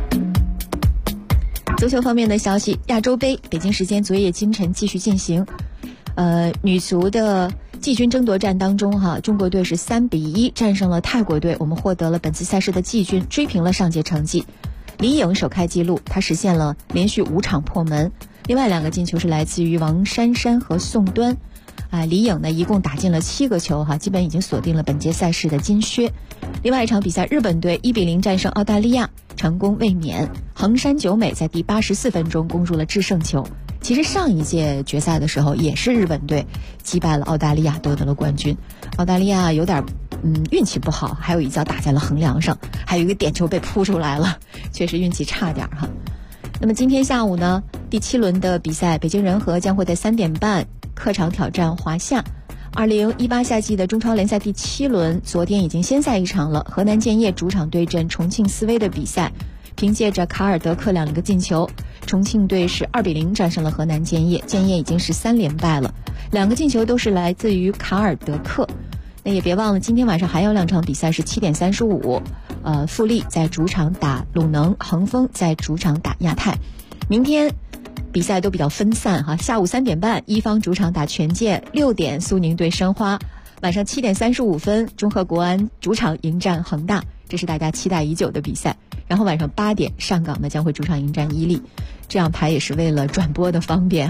足球方面的消息，亚洲杯北京时间昨夜今晨继续进行。女足的季军争夺战当中中国队是3-1战胜了泰国队，我们获得了本次赛事的季军，追平了上届成绩。李颖首开纪录，她实现了连续5场破门，另外2个进球是来自于王珊珊和宋端。李颖呢一共打进了7个球基本已经锁定了本届赛事的金靴。另外一场比赛，日本队1-0战胜澳大利亚，成功卫冕。横山久美在第84分钟攻入了制胜球。其实上一届决赛的时候也是日本队击败了澳大利亚，夺得了冠军。澳大利亚有点运气不好，还有一脚打在了横梁上，还有一个点球被扑出来了，确实运气差点哈。那么今天下午呢，第7轮的比赛，北京人和将会在3点半客场挑战华夏。2018赛季的中超联赛第7轮，昨天已经先赛一场了，河南建业主场对阵重庆斯威的比赛，凭借着卡尔德克2个进球，重庆队是2-0战胜了河南建业，建业已经是3连败了，2个进球都是来自于卡尔德克。那也别忘了今天晚上还有2场比赛是7点35，富力在主场打鲁能，恒丰在主场打亚泰。明天比赛都比较分散下午3点半一方主场打权健，6点苏宁对申花，晚上7点35分中赫国安主场迎战恒大，这是大家期待已久的比赛。然后晚上8点上港呢将会主场迎战伊利，这样排也是为了转播的方便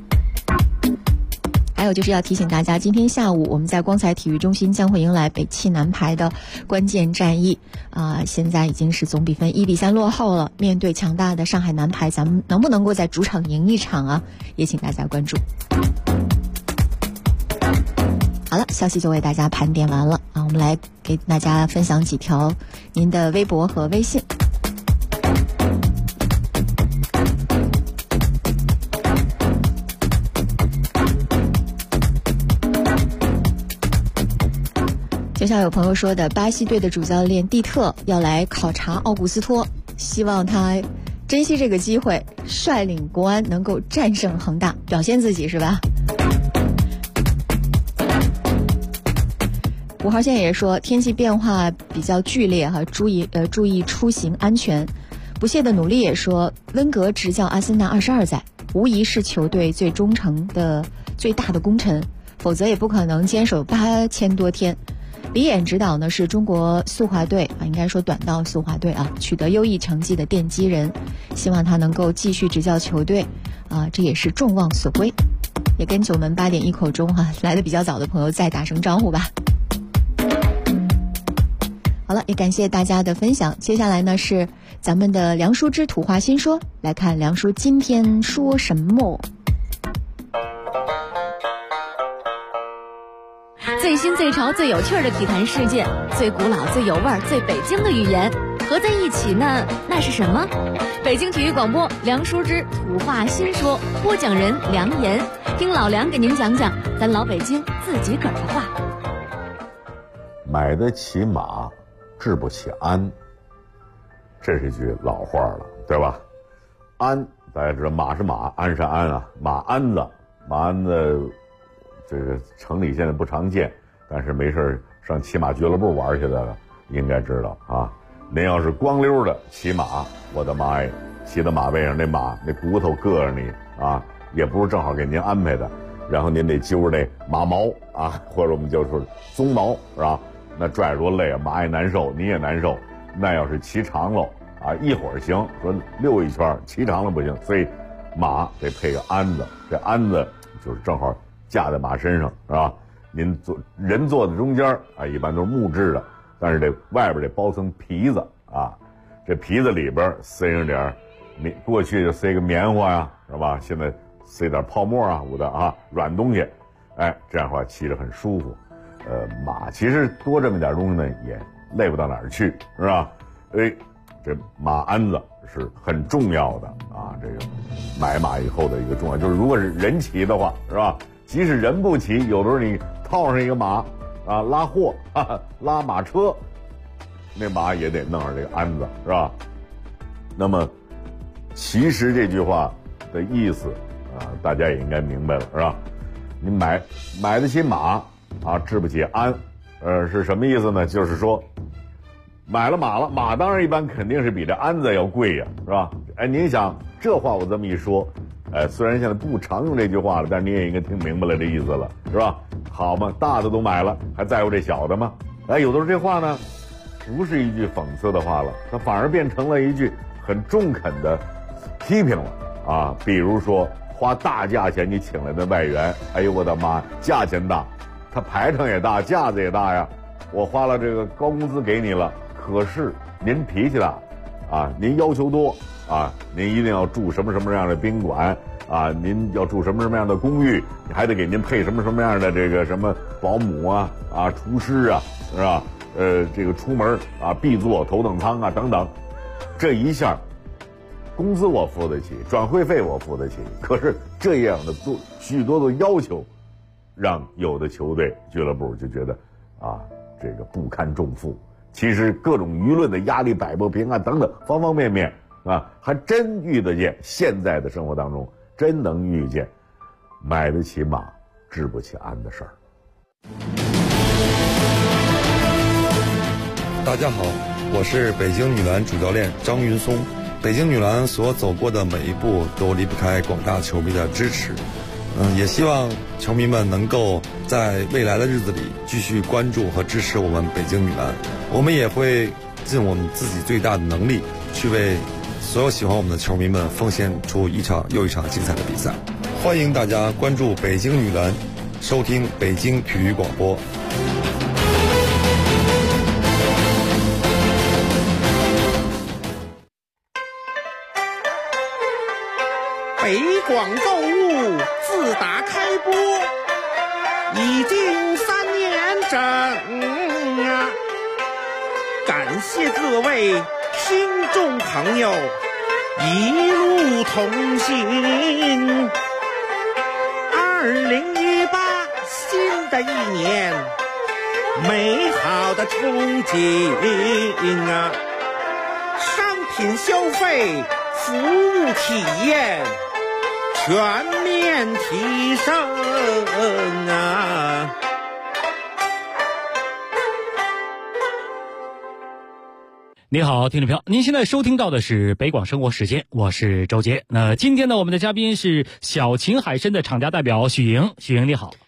还有就是要提醒大家，今天下午我们在光彩体育中心将会迎来北汽男排的关键战役现在已经是总比分1-3落后了，面对强大的上海男排，咱们能不能够在主场赢一场也请大家关注。好了，消息就为大家盘点完了我们来给大家分享几条您的微博和微信。就像有朋友说的，巴西队的主教练蒂特要来考察奥古斯托，希望他珍惜这个机会，率领国安能够战胜恒大，表现自己是吧？5号线也说天气变化比较剧烈注意出行安全。不懈的努力也说温格执教阿森纳22载，无疑是球队最忠诚的最大的功臣，否则也不可能坚守8000多天。李演指导呢是中国速滑队应该说短道速滑队取得优异成绩的奠基人，希望他能够继续执教球队啊，这也是众望所归。也跟9门8点1口钟来的比较早的朋友再打声招呼吧。好了，也感谢大家的分享。接下来呢是咱们的梁叔之土话新说，来看梁叔今天说什么。 最新最潮最有趣的体坛事件，最古老最有味儿最北京的语言合在一起呢，那是什么？北京体育广播梁叔之土话新说，播讲人梁岩，听老梁给您讲讲咱老北京自己个儿的话。 买得起马，治不起鞍，这是句老话了，对吧？鞍大家知道，马是马，鞍是鞍啊，马鞍子，这个城里现在不常见，但是没事上骑马俱乐部玩去的应该知道啊。您要是光溜的骑马，我的妈呀，骑到马背上，那马那骨头硌着你啊，也不是正好给您安排的，然后您得揪着那马毛啊，或者我们就说鬃毛，是吧？那拽着多累啊，马也难受，你也难受。那要是骑长了啊，一会儿行，说溜一圈，骑长了不行，所以马得配个鞍子，这鞍子就是正好架在马身上，是吧？您人坐在中间啊，一般都是木质的，但是这外边得包层皮子啊，这皮子里边塞上点过去就塞个棉花呀，是吧？现在塞点泡沫啊，捂的啊，软东西，哎，这样的话骑着很舒服。马其实多这么点东西呢，也累不到哪儿去，是吧？这马鞍子是很重要的啊，这个买马以后的一个重要，就是如果是人骑的话，是吧？即使人不骑，有的时候你套上一个马啊，拉货拉马车，那马也得弄上这个鞍子，是吧？那么其实这句话的意思啊，大家也应该明白了，是吧？你买得起马啊，治不起鞍，是什么意思呢？就是说买了马了，马当然一般肯定是比这鞍子要贵呀，是吧？哎，您想这话我这么一说，虽然现在不常用这句话了，但是你也应该听明白了这意思了，是吧？好嘛，大的都买了，还在乎这小的吗？哎，有的时候这话呢，不是一句讽刺的话了，它反而变成了一句很中肯的批评了啊。比如说花大价钱你请来的外援，哎呦我的妈，价钱大，他排场也大，架子也大呀。我花了这个高工资给你了，可是您脾气大啊，您要求多啊，您一定要住什么什么样的宾馆啊，您要住什么什么样的公寓，你还得给您配什么什么样的这个什么保姆啊厨师啊，是吧？这个出门啊必坐头等舱啊等等，这一下工资我付得起，转会费我付得起，可是这样的许多的要求，让有的球队俱乐部就觉得啊，这个不堪重负。其实各种舆论的压力、摆布、评判等等方方面面啊，还真遇得见。现在的生活当中，真能遇见买得起马治不起鞍的事儿。 大家好，我是北京女篮主教练张云松。北京女篮所走过的每一步都离不开广大球迷的支持。也希望球迷们能够在未来的日子里继续关注和支持我们北京女篮。我们也会尽我们自己最大的能力，去为所有喜欢我们的球迷们奉献出一场又一场精彩的比赛。欢迎大家关注北京女篮，收听北京体育广播。 北广购物自打开播已经3年整啊！感谢各位听众朋友一路同行。2018新的一年，美好的憧憬啊！商品消费，服务体验全面提升啊！ 你好，听众朋友，您现在收听到的是北广生活时间，我是周杰。那今天呢，我们的嘉宾是小秦海参的厂家代表许莹。许莹你好。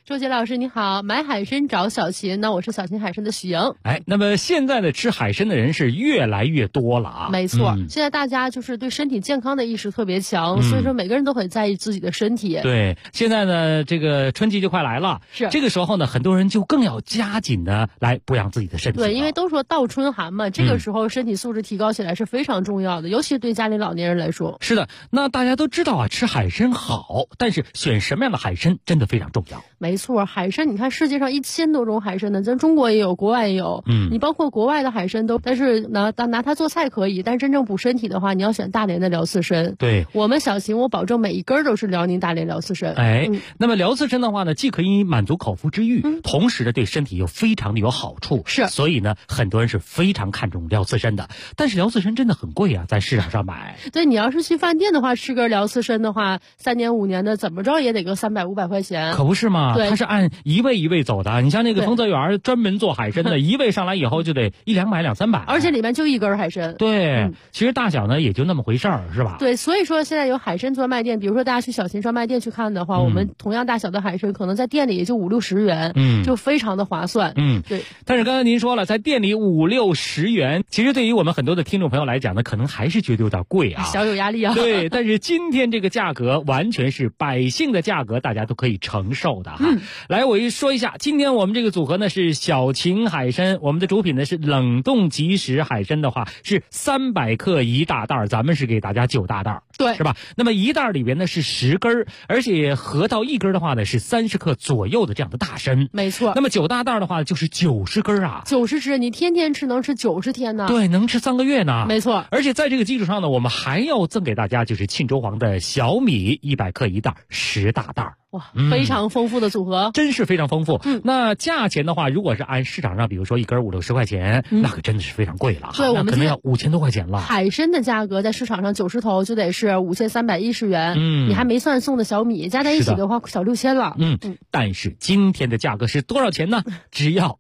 周杰老师你好，买海参找小秦，那我是小秦海参的许莹。 那么现在呢，吃海参的人是越来越多了啊。 没错，现在大家就是对身体健康的意识特别强，所以说每个人都很在意自己的身体。 对，现在呢，这个春季就快来了， 是这个时候呢，很多人就更要加紧的来补养自己的身体。 对，因为都说倒春寒嘛，这个时候身体素质提高起来是非常重要的，尤其对家里老年人来说。 是的，那大家都知道啊，吃海参好，但是选什么样的海参真的非常重要。 没错，海参你看世界上1000多种海参呢，咱中国也有，国外也有。你包括国外的海参都，但是拿它做菜可以，但是真正补身体的话，你要选大连的辽刺参。 对， 我们小秦我保证每一根都是辽宁大连辽刺参。 那么辽刺参的话呢，既可以满足口腹之欲，同时呢对身体又非常的有好处。 是， 所以呢很多人是非常看重辽刺参的。但是辽刺参真的很贵啊，在市场上买。 对，你要是去饭店的话，吃根辽刺参的话，3年5年的怎么着也得个300、500块钱。 可不是吗？ 对， 它是按一位一位走的。你像那个丰泽园专门做海参的，一位上来以后就得100-200、200-300， 而且里面就一根海参。 对，其实大小呢也就那么回事儿，是吧？ 对，所以说现在有海参专卖店，比如说大家去小秦专卖店去看的话，我们同样大小的海参可能在店里也就50-60元，就非常的划算。对。 但是刚才您说了，在店里50-60元，其实对于我们很多的听众朋友来讲呢，可能还是觉得有点贵啊， 小有压力啊。 对，但是今天这个价格完全是百姓的价格，大家都可以承受的哈。来，我说一下，今天我们这个组合呢是小秦海参，我们的主品呢是冷冻即食海参的话是300克1大袋，咱们是给大家9大袋， 对， 是吧？那么1袋里边呢是10根，而且合到1根的话呢是30克左右的这样的大参， 没错。 那么9大袋的话就是90根啊 ，90只，你天天吃能吃90天呢？ 对，能吃3个月呢。 没错。 而且在这个基础上呢，我们还要赠给大家就是沁州黄的小米100克1袋10大袋。 哇，非常丰富的组合， 真是非常丰富。那价钱的话，如果是按市场上，比如说1根50-60块钱，那可真的是非常贵了。 对，我们可能要5000多块钱了。 海参的价格在市场上90头就得是5310元，你还没算送的小米，加在一起的话小6000了。 但是今天的价格是多少钱呢？只要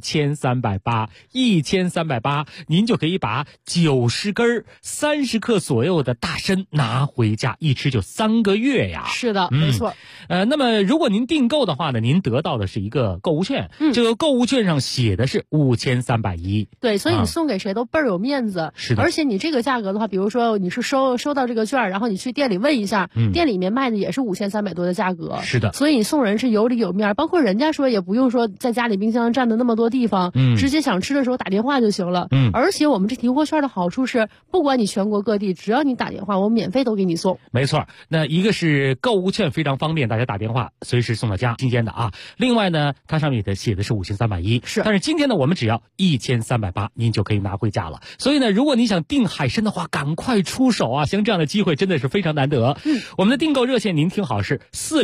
1380，1380，您就可以把90根30克左右的大参拿回家，一吃就3个月呀。 是的，没错。 那么如果您订购的话呢，您得到的是一个购物券，这个购物券上写的是5310。 对，所以你送给谁都倍儿有面子。 是的。 而且你这个价格的话，比如说你是收到这个券，然后你去店里问一下，店里面卖的也是5300多的价格。 是的。 所以你送人是有里有面，包括人家说也不用说在家里冰箱占的那么多地方，直接想吃的时候打电话就行了。而且我们这提货券的好处是，不管你全国各地，只要你打电话，我免费都给你送。 没错，那一个是购物券非常方便，大家打电话随时送到家，新鲜的啊。另外呢，它上面写的是5310， 是。 但是今天呢，我们只要1380，您就可以拿回家了。所以呢，如果你想订海参的话，赶快出手啊！像这样的机会真的是非常难得。我们的订购热线您听好是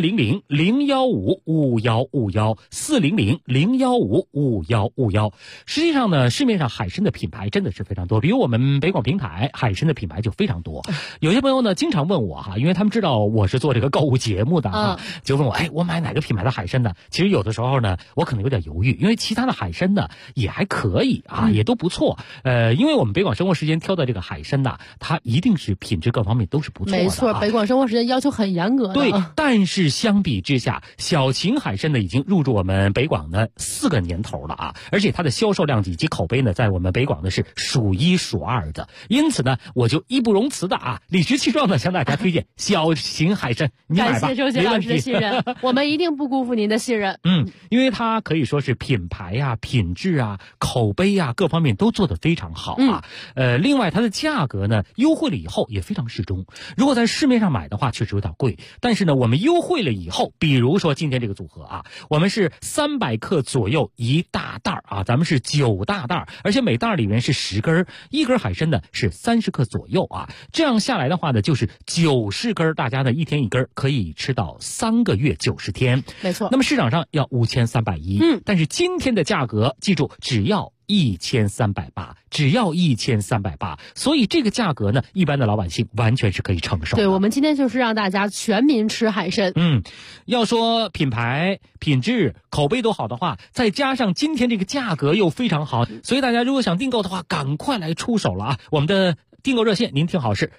400-015-5151，400-015-5151。实际上呢，市面上海参的品牌真的是非常多，比如我们北广平台海参的品牌就非常多。有些朋友呢经常问我哈，因为他们知道我是做这个购物节目的哈，就问我我买哪个品牌的海参呢？其实有的时候呢，我可能有点犹豫，因为其他的海参呢也还可以啊，也都不错。因为我们北广生活时间挑的这个海参呢，它一定是品质各方面都是不错的。 没错，北广生活时间要求很严格的。 对，但是相比之下，小秦海参呢已经入驻我们北广的4个年头了啊。而且它的销售量以及口碑呢，在我们北广呢是数1数2的。因此呢，我就义不容辞的理直气壮的向大家推荐小秦海参，你买吧。 感谢周杰老师的信任，我们一定不辜负您的信任。 因为它可以说是品牌啊、品质啊、口碑啊各方面都做得非常好啊。另外它的价格呢优惠了以后也非常适中。如果在市面上买的话，确实有点贵。但是呢，我们优惠了以后，比如说今天这个组合啊，我们是300克左右1大袋啊，咱们是9大袋，而且每袋里面是10根，1根海参呢是30克左右啊。这样下来的话呢，就是90根，大家呢一天1根，可以吃到3个月90天。 没错。 那么市场上要5310，但是今天的价格，记住只要1380，只要1380，所以这个价格呢，一般的老百姓完全是可以承受的。 对，我们今天就是让大家全民吃海参。 要说品牌、品质、口碑都好的话，再加上今天这个价格又非常好，所以大家如果想订购的话，赶快来出手了啊！我们的订购热线您听好是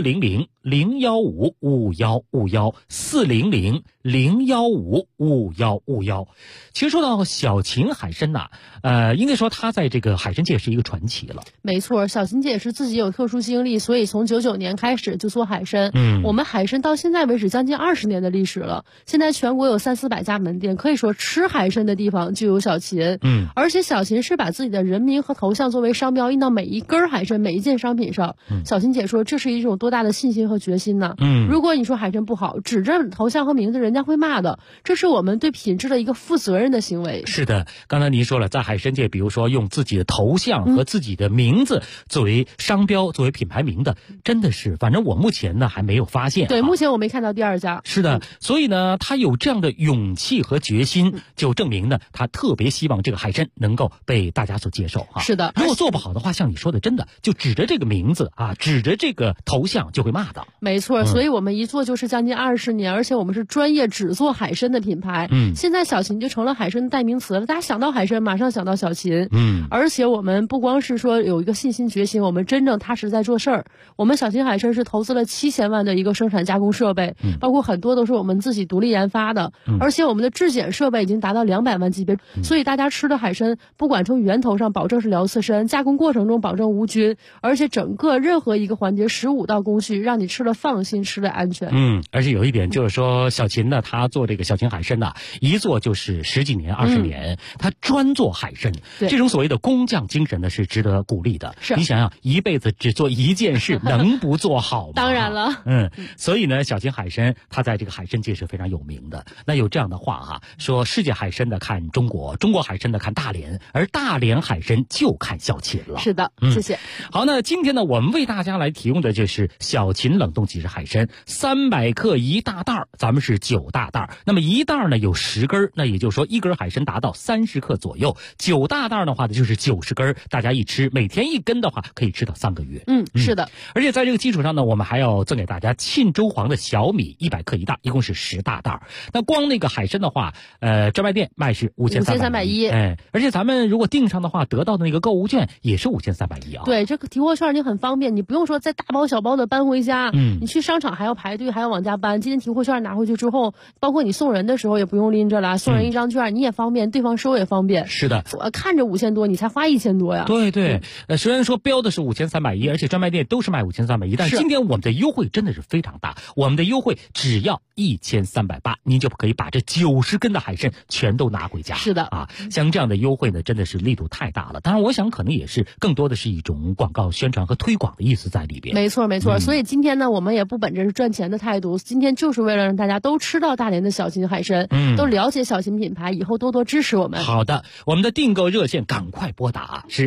400-015-5151，400-015-5151。其实说到小秦海参呐，应该说他在这个海参界是一个传奇了。 没错，小秦姐是自己有特殊经历，所以从99年开始就做海参。我们海参到现在为止将近20年的历史了，现在全国有300-400家门店，可以说吃海参的地方就有小秦。而且小秦是把自己的人名和头像作为商标印到每一根海参每一件商品上。小秦姐说这是一种多大的信心和决心呢？如果你说海参不好，指着头像和名字人家会骂的，这是我们对品质的一个负责任的行为。 是的，刚才您说了，在海参界比如说用自己的头像和自己的名字作为商标作为品牌名的，真的是反正我目前呢还没有发现。 对，目前我没看到第二家。 是的，所以呢他有这样的勇气和决心，就证明呢他特别希望这个海参能够被大家所接受。 是的， 如果做不好的话，像你说的真的就指着这个名字啊，指着这个头像就会骂的。 没错，所以我们一做就是将近20年，而且我们是专业只做海参的品牌。现在小秦就成了海参的代名词了，大家想到海参马上想到小秦。而且我们不光是说有一个信心决心，我们真正踏实在做事儿。我们小秦海参是投资了7000万的一个生产加工设备，包括很多都是我们自己独立研发的，而且我们的质检设备已经达到200万级别，所以大家吃的海参不管从源头上保证是辽刺参，加工过程中保证无菌，而且整个任何一个环节15道工序让你吃了放心，吃了安全。 而且有一点就是说小秦呢，他做这个小秦海参呢，一做就是10几年20年，他专做海参，这种所谓的工匠精神呢是值得鼓励的。你想想一辈子只做一件事能不做好吗？ 当然了。 所以呢小秦海参他在这个海参界是非常有名的。那有这样的话说世界海参的看中国，中国海参的看大连，而大连海参就看小秦了。 是的，谢谢。 好，那今天呢我们为大家来提供的就是小秦冷冻即食海参，300克1大袋，咱们是9大袋。那么1袋呢有10根，那也就是说1根海参达到30克左右，9大袋的话呢就是90根，大家一吃每天1根的话可以吃到3个月。 是的。 而且在这个基础上呢，我们还要赠给大家沁州黄的小米100克1袋，一共是10大袋。那光那个海参的话，专卖店卖是5310，而且咱们如果订上的话，得到的那个购物券也是5310啊。 对，这个提货券你很方便，你不用说再大包小包的搬回家，你去商场还要排队，还要往家搬。今天提货券拿回去之后，包括你送人的时候也不用拎着了，送人一张券你也方便，对方收也方便。 是的， 我看着5000多，你才花1000多呀。 对，虽然说标的是5310，而且专卖店都是卖5310，但今天我们的优惠真的是非常大，我们的优惠只要1380，您就可以把这90根的海参全都拿回家。 是的啊，像这样的优惠呢，真的是力度太大了。当然，我想可能也是更多的是一种广告宣传和推广的意思在里边。 没错，所以今天呢，我们也不本着是赚钱的态度，今天就是为了让大家都吃到大连的小秦海参，都了解小秦品牌，以后多多支持我们。 好的，我们的订购热线赶快拨打是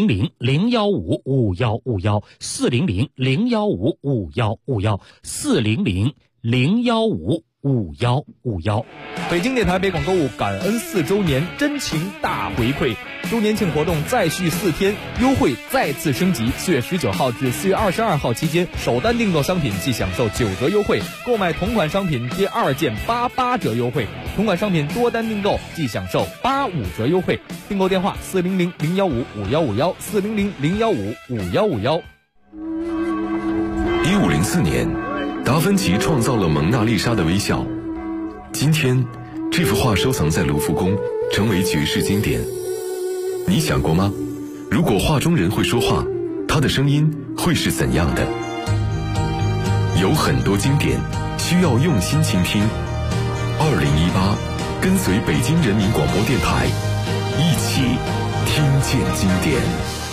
400-015-5151，400-015-5151，400-015-5151。 北京电台北广购物感恩4周年真情大回馈，周年庆活动再续4天，优惠再次升级。4月19号至4月22号期间，首单订购商品即享受9折优惠，购买同款商品第2件88折优惠，同款商品多单订购即享受85折优惠。订购电话400-015-5151，400-015-5151。 1504年，达芬奇创造了蒙娜丽莎的微笑。今天，这幅画收藏在卢浮宫，成为绝世经典。你想过吗？如果画中人会说话，他的声音会是怎样的？有很多经典需要用心倾听。2018，跟随北京人民广播电台，一起听见经典。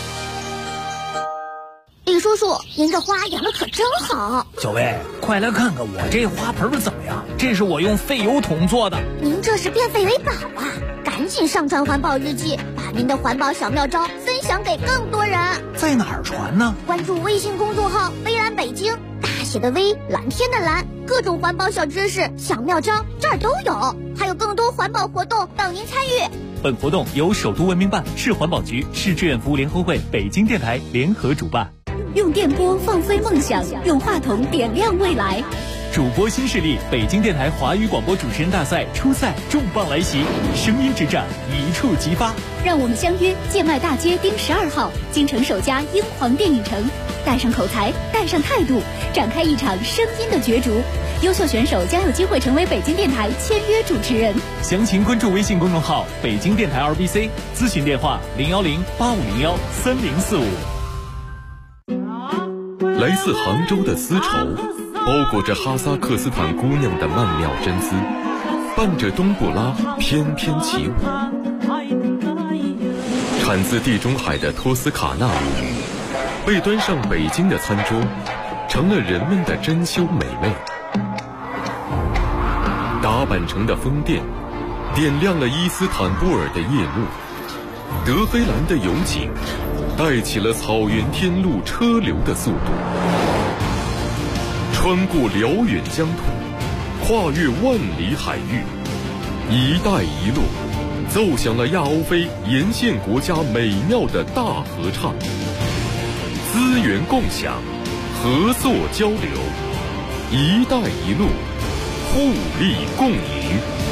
李叔叔，您这花养的可真好。 小薇，快来看看我这花盆怎么样？这是我用废油桶做的。 您这是变废为宝啊！赶紧上传环保日记，把您的环保小妙招分享给更多人。 在哪儿传呢？ 关注微信公众号“微蓝北京”，大写的微，蓝天的蓝，各种环保小知识、小妙招这儿都有，还有更多环保活动等您参与。 本活动由首都文明办、市环保局、市志愿服务联合会、北京电台联合主办。 用电波放飞梦想，用话筒点亮未来。 主播新势力北京电台华语广播主持人大赛初赛重磅来袭，声音之战一触即发。 让我们相约建迈大街丁12号，京城首家英皇电影城。 带上口才，带上态度，展开一场声音的角逐。优秀选手将有机会成为北京电台签约主持人。 详情关注微信公众号北京电台 RBC， 咨询电话010-8501-3045。 来自杭州的丝绸，包裹着哈萨克斯坦姑娘的曼妙真姿，伴着冬不拉翩翩起舞。产自地中海的托斯卡纳舞女，被端上北京的餐桌，成了人们的珍馐美味。打扮成的风电，点亮了伊斯坦布尔的夜幕。德黑兰的油井，带起了草原天路车流的速度。穿过辽远疆土，跨越万里海域，一带一路奏响了亚欧非沿线国家美妙的大合唱。资源共享，合作交流，一带一路，互利共赢。